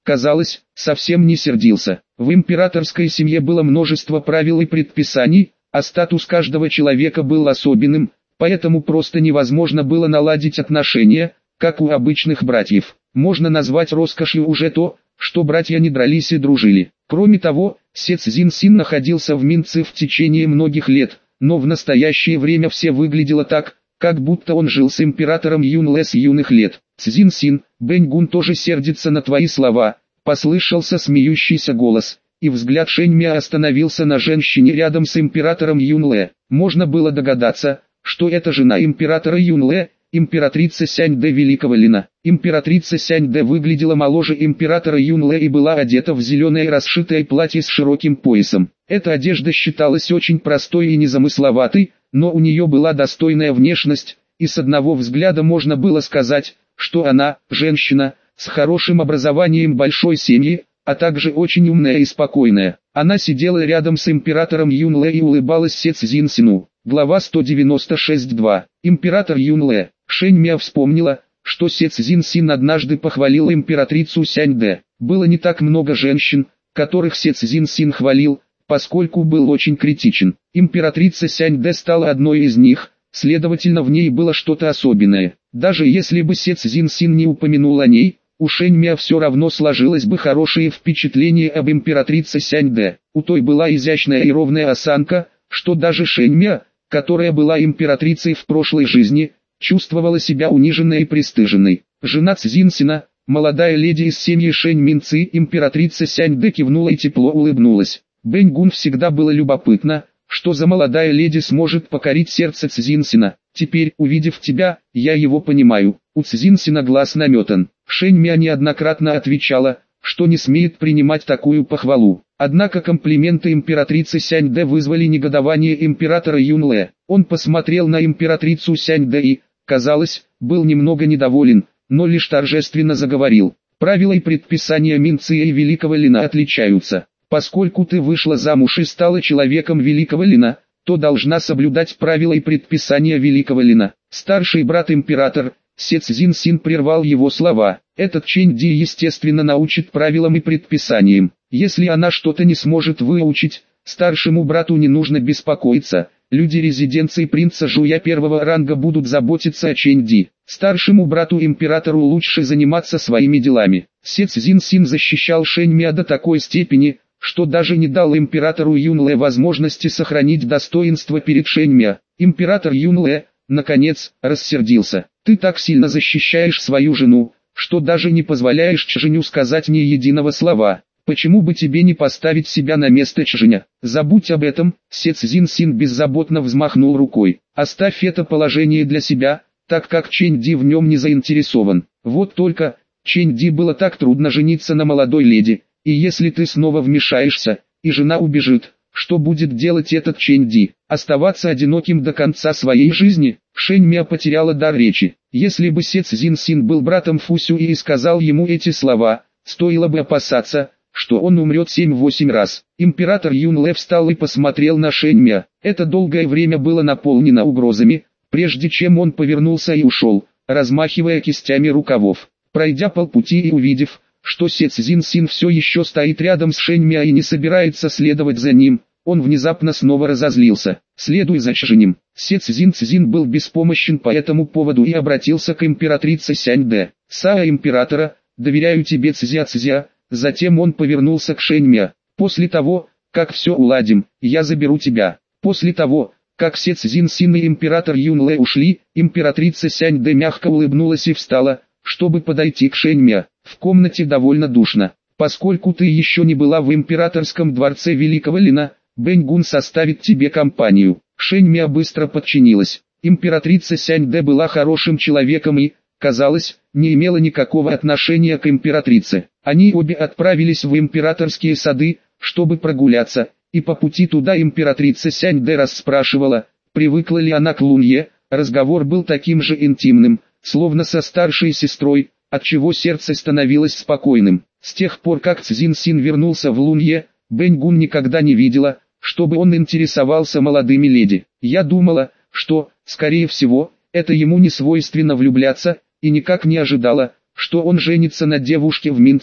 казалось, совсем не сердился. В императорской семье было множество правил и предписаний, а статус каждого человека был особенным, поэтому просто невозможно было наладить отношения, как у обычных братьев. Можно назвать роскошью уже то, что братья не дрались и дружили. Кроме того, Се Цзиньсин находился в Минце в течение многих лет, но в настоящее время все выглядело так, как будто он жил с императором Юнле с юных лет. «Цзиньсин, Бэньгун тоже сердится на твои слова», — послышался смеющийся голос, и взгляд Шэньмя остановился на женщине рядом с императором Юнле. Можно было догадаться, что это жена императора Юнле, императрица Сяньдэ Великого Лина. Императрица Сяньдэ выглядела моложе императора Юнле и была одета в зеленое расшитое платье с широким поясом. Эта одежда считалась очень простой и незамысловатой, но у нее была достойная внешность, и с одного взгляда можно было сказать, что она, женщина, с хорошим образованием большой семьи, а также очень умная и спокойная. Она сидела рядом с императором Юнле и улыбалась Се Цзиньсину. Глава сто девяносто шесть два. Император Юнле. Шэньмя вспомнила, что Се Цзиньсин однажды похвалил императрицу Сяньдэ. Было не так много женщин, которых Се Цзиньсин хвалил, поскольку был очень критичен. Императрица Сяньдэ стала одной из них, следовательно в ней было что-то особенное. Даже если бы Се Цзиньсин не упомянул о ней, у Шэньмя все равно сложилось бы хорошее впечатление об императрице Сяньдэ. У той была изящная и ровная осанка, что даже Шэньмя, которая была императрицей в прошлой жизни, чувствовала себя униженной и пристыженной. Жена Цзиньсина, молодая леди из семьи Шэнь Минцы, императрица Сяньдэ кивнула и тепло улыбнулась. Бэньгун всегда было любопытно, что за молодая леди сможет покорить сердце Цзиньсина. Теперь, увидев тебя, я его понимаю. У Цзиньсина глаз наметан. Шэньмя неоднократно отвечала, что не смеет принимать такую похвалу. Однако комплименты императрицы Сяньдэ вызвали негодование императора Юнле. Он посмотрел на императрицу Сяньдэ и, казалось, был немного недоволен, но лишь торжественно заговорил. Правила и предписания Минцы и Великого Лина отличаются. Поскольку ты вышла замуж и стала человеком Великого Лина, то должна соблюдать правила и предписания Великого Лина. Старший брат император, Се Цзиньсин прервал его слова. Этот Чэнь Ди естественно научит правилам и предписаниям. Если она что-то не сможет выучить, старшему брату не нужно беспокоиться. Люди резиденции принца Жуя первого ранга будут заботиться о Чэнь Ди. Старшему брату императору лучше заниматься своими делами. Се Цзиньсин защищал Шэньмя до такой степени, что даже не дал императору Юнле возможности сохранить достоинство перед Шэньмя. Император Юнле, наконец, рассердился. Ты так сильно защищаешь свою жену, что даже не позволяешь Чжэню сказать ни единого слова. Почему бы тебе не поставить себя на место Чжэня? Забудь об этом. Се Цзиньсин беззаботно взмахнул рукой. Оставь это положение для себя, так как Чэнь Ди в нем не заинтересован. Вот только, Чэнь Ди было так трудно жениться на молодой леди, и если ты снова вмешаешься, и жена убежит, что будет делать этот Чэнь Ди? Оставаться одиноким до конца своей жизни? Шэньмя потеряла дар речи. Если бы Се Цзиньсин был братом Фусю и сказал ему эти слова, стоило бы опасаться, что он умрет семь-восемь раз. Император Юнле встал и посмотрел на Шэньмя. Это долгое время было наполнено угрозами, прежде чем он повернулся и ушел, размахивая кистями рукавов. Пройдя полпути и увидев, что Се Цзиньсин все еще стоит рядом с Шэньмя и не собирается следовать за ним, он внезапно снова разозлился. «Следуй за Чжэнем». Се Цзиньсин был беспомощен по этому поводу и обратился к императрице Сяньдэ. «Саа императора, доверяю тебе, Цзя-Цзя». Затем он повернулся к Шэньмя. «После того, как все уладим, я заберу тебя». После того, как Се Цзиньсин и император Юнле ушли, императрица Сяньдэ мягко улыбнулась и встала, чтобы подойти к Шэньмя. В комнате довольно душно. Поскольку ты еще не была в императорском дворце Великого Лина, Бэньгун составит тебе компанию. Шэньмя быстро подчинилась. Императрица Сяньдэ была хорошим человеком и, казалось, не имела никакого отношения к императрице. Они обе отправились в императорские сады, чтобы прогуляться, и по пути туда императрица Сяньдэ расспрашивала, привыкла ли она к Лунье. Разговор был таким же интимным, словно со старшей сестрой, отчего сердце становилось спокойным. С тех пор как Цзиньсин вернулся в Лунье, Бэньгун никогда не видела, чтобы он интересовался молодыми леди. Я думала, что, скорее всего, это ему не свойственно влюбляться, и никак не ожидала, что он женится на девушке в Минцы.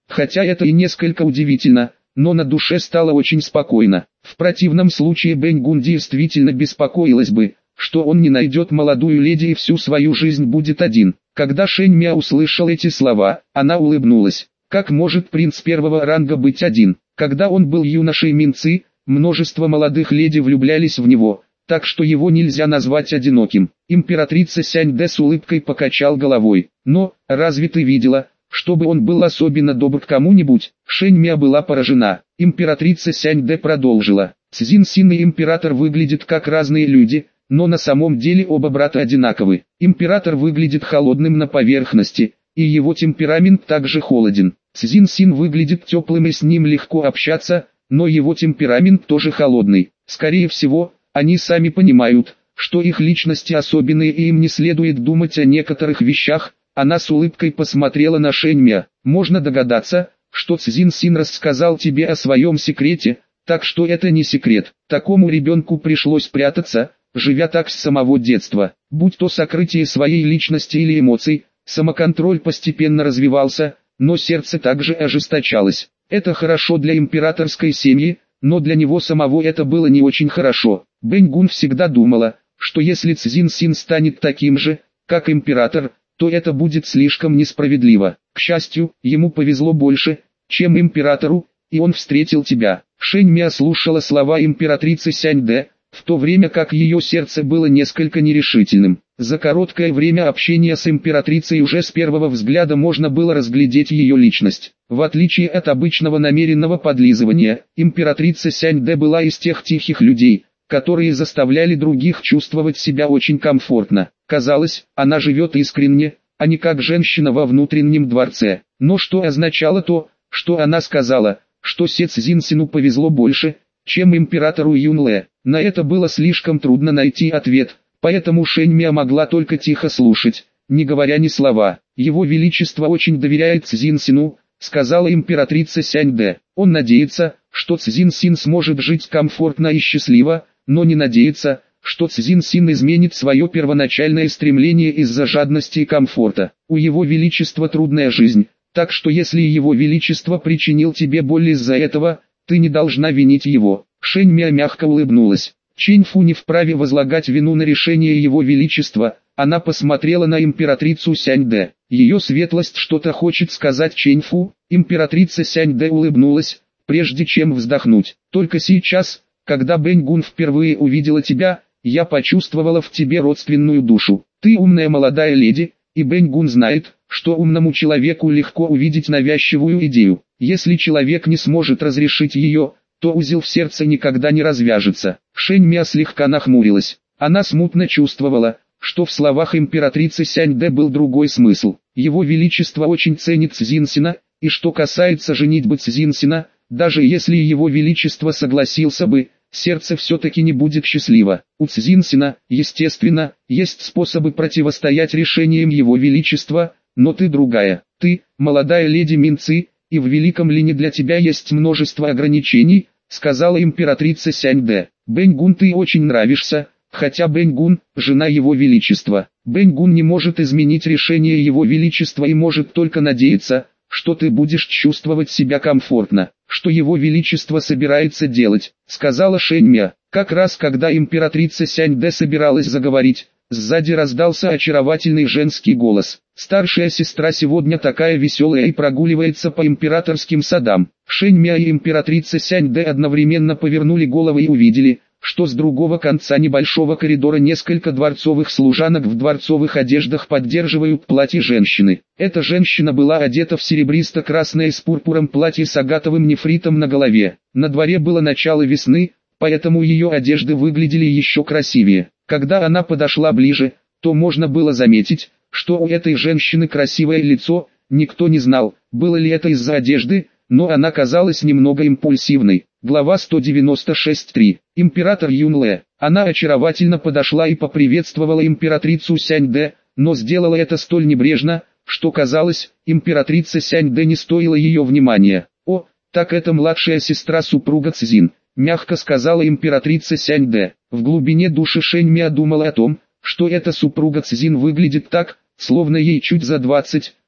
Хотя это и несколько удивительно, но на душе стало очень спокойно. В противном случае Бэнь-гун действительно беспокоилась бы, что он не найдет молодую леди и всю свою жизнь будет один. Когда Шэнь-Мя услышал эти слова, она улыбнулась. Как может принц первого ранга быть один? Когда он был юношей Минцы, множество молодых леди влюблялись в него, так что его нельзя назвать одиноким. Императрица Сянь-Дэ с улыбкой покачал головой. Но, разве ты видела, чтобы он был особенно добр к кому-нибудь? Шэнь-Мя была поражена. Императрица Сянь-Дэ продолжила. Цзин-Син и император выглядят как разные люди, но на самом деле оба брата одинаковы. Император выглядит холодным на поверхности, и его темперамент также холоден. Цзин-Син выглядит теплым и с ним легко общаться, но его темперамент тоже холодный. Скорее всего, они сами понимают, что их личности особенные и им не следует думать о некоторых вещах. Она с улыбкой посмотрела на Шэнь-Мя. Можно догадаться, что Цзин-Син рассказал тебе о своем секрете, так что это не секрет. Такому ребенку пришлось прятаться, живя так с самого детства. Будь то сокрытие своей личности или эмоций, самоконтроль постепенно развивался, но сердце также ожесточалось. Это хорошо для императорской семьи, но для него самого это было не очень хорошо. Бэнь-гун всегда думала, что если Цзин-Син станет таким же, как император, то это будет слишком несправедливо. К счастью, ему повезло больше, чем императору, и он встретил тебя. Шэнь-Мя слушала слова императрицы Сянь-Дэ, в то время как ее сердце было несколько нерешительным. За короткое время общения с императрицей уже с первого взгляда можно было разглядеть ее личность. В отличие от обычного намеренного подлизывания, императрица Сянь-Дэ была из тех тихих людей, которые заставляли других чувствовать себя очень комфортно. Казалось, она живет искренне, а не как женщина во внутреннем дворце. Но что означало то, что она сказала, что Се Цзин-Сину повезло больше, чем императору Юнле? На это было слишком трудно найти ответ, поэтому Шэнь-Мя могла только тихо слушать, не говоря ни слова. Его Величество очень доверяет Цзин-Сину, сказала императрица Сянь-Дэ. Он надеется, что Цзин-Син сможет жить комфортно и счастливо, но не надеется, что Цзин-Син изменит свое первоначальное стремление из-за жадности и комфорта. У Его Величества трудная жизнь, так что если Его Величество причинил тебе боль из-за этого, ты не должна винить его. Шэнь-Мя мягко улыбнулась. Чэнь-Фу не вправе возлагать вину на решение Его Величества. Она посмотрела на императрицу Сянь-Дэ. Ее светлость что-то хочет сказать Чэнь-Фу. Императрица Сянь-Дэ улыбнулась, прежде чем вздохнуть. Только сейчас, когда Бэнь-гун впервые увидела тебя, я почувствовала в тебе родственную душу. Ты умная молодая леди, и Бэнь-гун знает, что умному человеку легко увидеть навязчивую идею. Если человек не сможет разрешить ее, то узел в сердце никогда не развяжется. Шэнь-Мя слегка нахмурилась. Она смутно чувствовала, что в словах императрицы Сянь-Дэ был другой смысл. Его Величество очень ценит Цзин-Сина, и что касается женитьбы Цзин-Сина, даже если Его Величество согласился бы, сердце все-таки не будет счастливо. У Цзин-Сина, естественно, есть способы противостоять решениям Его Величества, но ты другая. Ты, молодая леди Минцы, и в Великом Лине для тебя есть множество ограничений, сказала императрица Сянь-Дэ. Бэнь-гун, ты очень нравишься, хотя Бэнь-гун – жена Его Величества. Бэнь-гун не может изменить решение Его Величества и может только надеяться, что ты будешь чувствовать себя комфортно. Что Его Величество собирается делать, сказала Шэнь-Мя. Как раз когда императрица Сянь-Дэ собиралась заговорить, сзади раздался очаровательный женский голос. Старшая сестра сегодня такая веселая и прогуливается по императорским садам. Шэнь-Мя и императрица Сянь-Дэ одновременно повернули головы и увидели, что с другого конца небольшого коридора несколько дворцовых служанок в дворцовых одеждах поддерживают платье женщины. Эта женщина была одета в серебристо-красное с пурпуром платье с агатовым нефритом на голове. На дворе было начало весны, поэтому ее одежды выглядели еще красивее. Когда она подошла ближе, то можно было заметить, что у этой женщины красивое лицо. Никто не знал, было ли это из-за одежды, но она казалась немного импульсивной. Глава сто девяносто шесть точка три. Император Юнле. Она очаровательно подошла и поприветствовала императрицу Сянь-Дэ, но сделала это столь небрежно, что казалось, императрица Сянь-Дэ не стоила ее внимания. «О, так это младшая сестра супруга Цзин», — мягко сказала императрица Сянь-Дэ. В глубине души Шэнь-Мя думала о том, что эта супруга Цзин выглядит так, словно ей чуть за двадцать,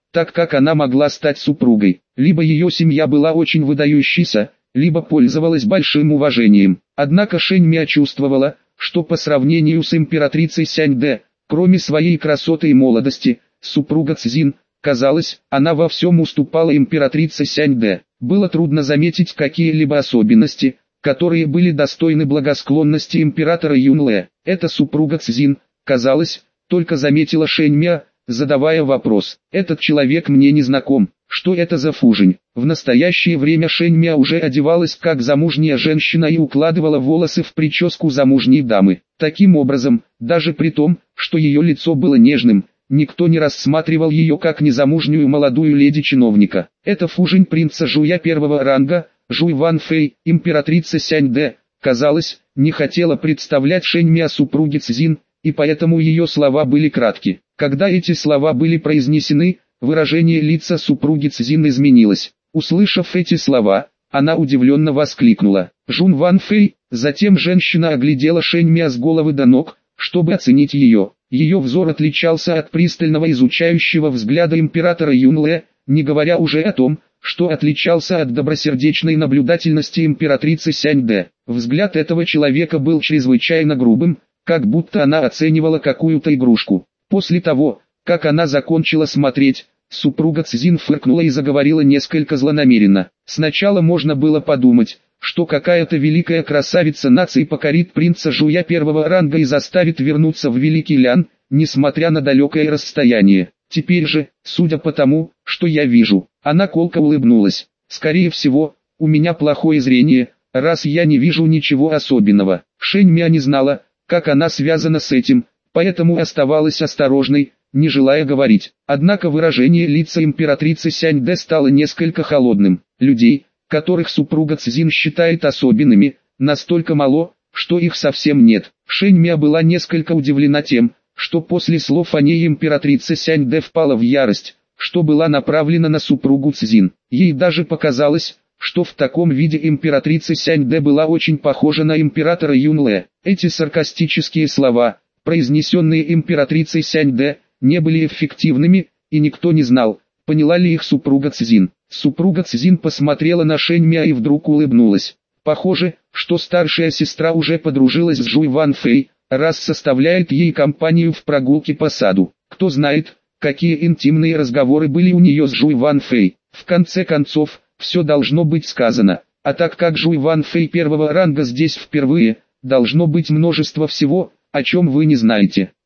так как она могла стать супругой. Либо ее семья была очень выдающейся, либо пользовалась большим уважением. Однако Шэньмя чувствовала, что по сравнению с императрицей Сяньде, кроме своей красоты и молодости, супруга Цзин, казалось, она во всем уступала императрице Сяньде. Было трудно заметить какие-либо особенности, которые были достойны благосклонности императора Юнле. Эта супруга Цзин, казалось, только заметила Шэньмя, задавая вопрос: «Этот человек мне не знаком, что это за фужень?» В настоящее время Шэньмя уже одевалась как замужняя женщина и укладывала волосы в прическу замужней дамы. Таким образом, даже при том, что ее лицо было нежным, никто не рассматривал ее как незамужнюю молодую леди-чиновника. Это фужень принца Жуя первого ранга, Жуй Ван Фэй. Императрица Сяньде, казалось, не хотела представлять Шэньмя супруги Цзин, и поэтому ее слова были кратки. Когда эти слова были произнесены, выражение лица супруги Цзин изменилось. Услышав эти слова, она удивленно воскликнула: «Жун Ван Фэй!» Затем женщина оглядела Шэньмя с головы до ног, чтобы оценить ее. Ее взор отличался от пристального изучающего взгляда императора Юнле, не говоря уже о том, что отличался от добросердечной наблюдательности императрицы Сяньде. Взгляд этого человека был чрезвычайно грубым, как будто она оценивала какую-то игрушку. После того, как она закончила смотреть, супруга Цзин фыркнула и заговорила несколько злонамеренно. Сначала можно было подумать, что какая-то великая красавица нации покорит принца Жуя первого ранга и заставит вернуться в Великий Лян, несмотря на далекое расстояние. Теперь же, судя по тому, что я вижу, она колко улыбнулась. Скорее всего, у меня плохое зрение, раз я не вижу ничего особенного. Шэньмя не знала, как она связана с этим, поэтому оставалась осторожной, не желая говорить. Однако выражение лица императрицы Сяньде стало несколько холодным. Людей, которых супруга Цзин считает особенными, настолько мало, что их совсем нет. Шэньмя была несколько удивлена тем, что после слов о ней императрица Сяньде впала в ярость, что была направлена на супругу Цзин. Ей даже показалось, что в таком виде императрица Сяньде была очень похожа на императора Юнле. Эти саркастические слова, произнесенные императрицей Сяньде, не были эффективными, и никто не знал, поняла ли их супруга Цзин. Супруга Цзин посмотрела на Шэньмя и вдруг улыбнулась. Похоже, что старшая сестра уже подружилась с Жуй Ван Фэй, раз составляет ей компанию в прогулке по саду. Кто знает, какие интимные разговоры были у нее с Жуй Ван Фэй. В конце концов, все должно быть сказано, а так как Жуй Ван Фэй первого ранга здесь впервые, должно быть множество всего, о чем вы не знаете.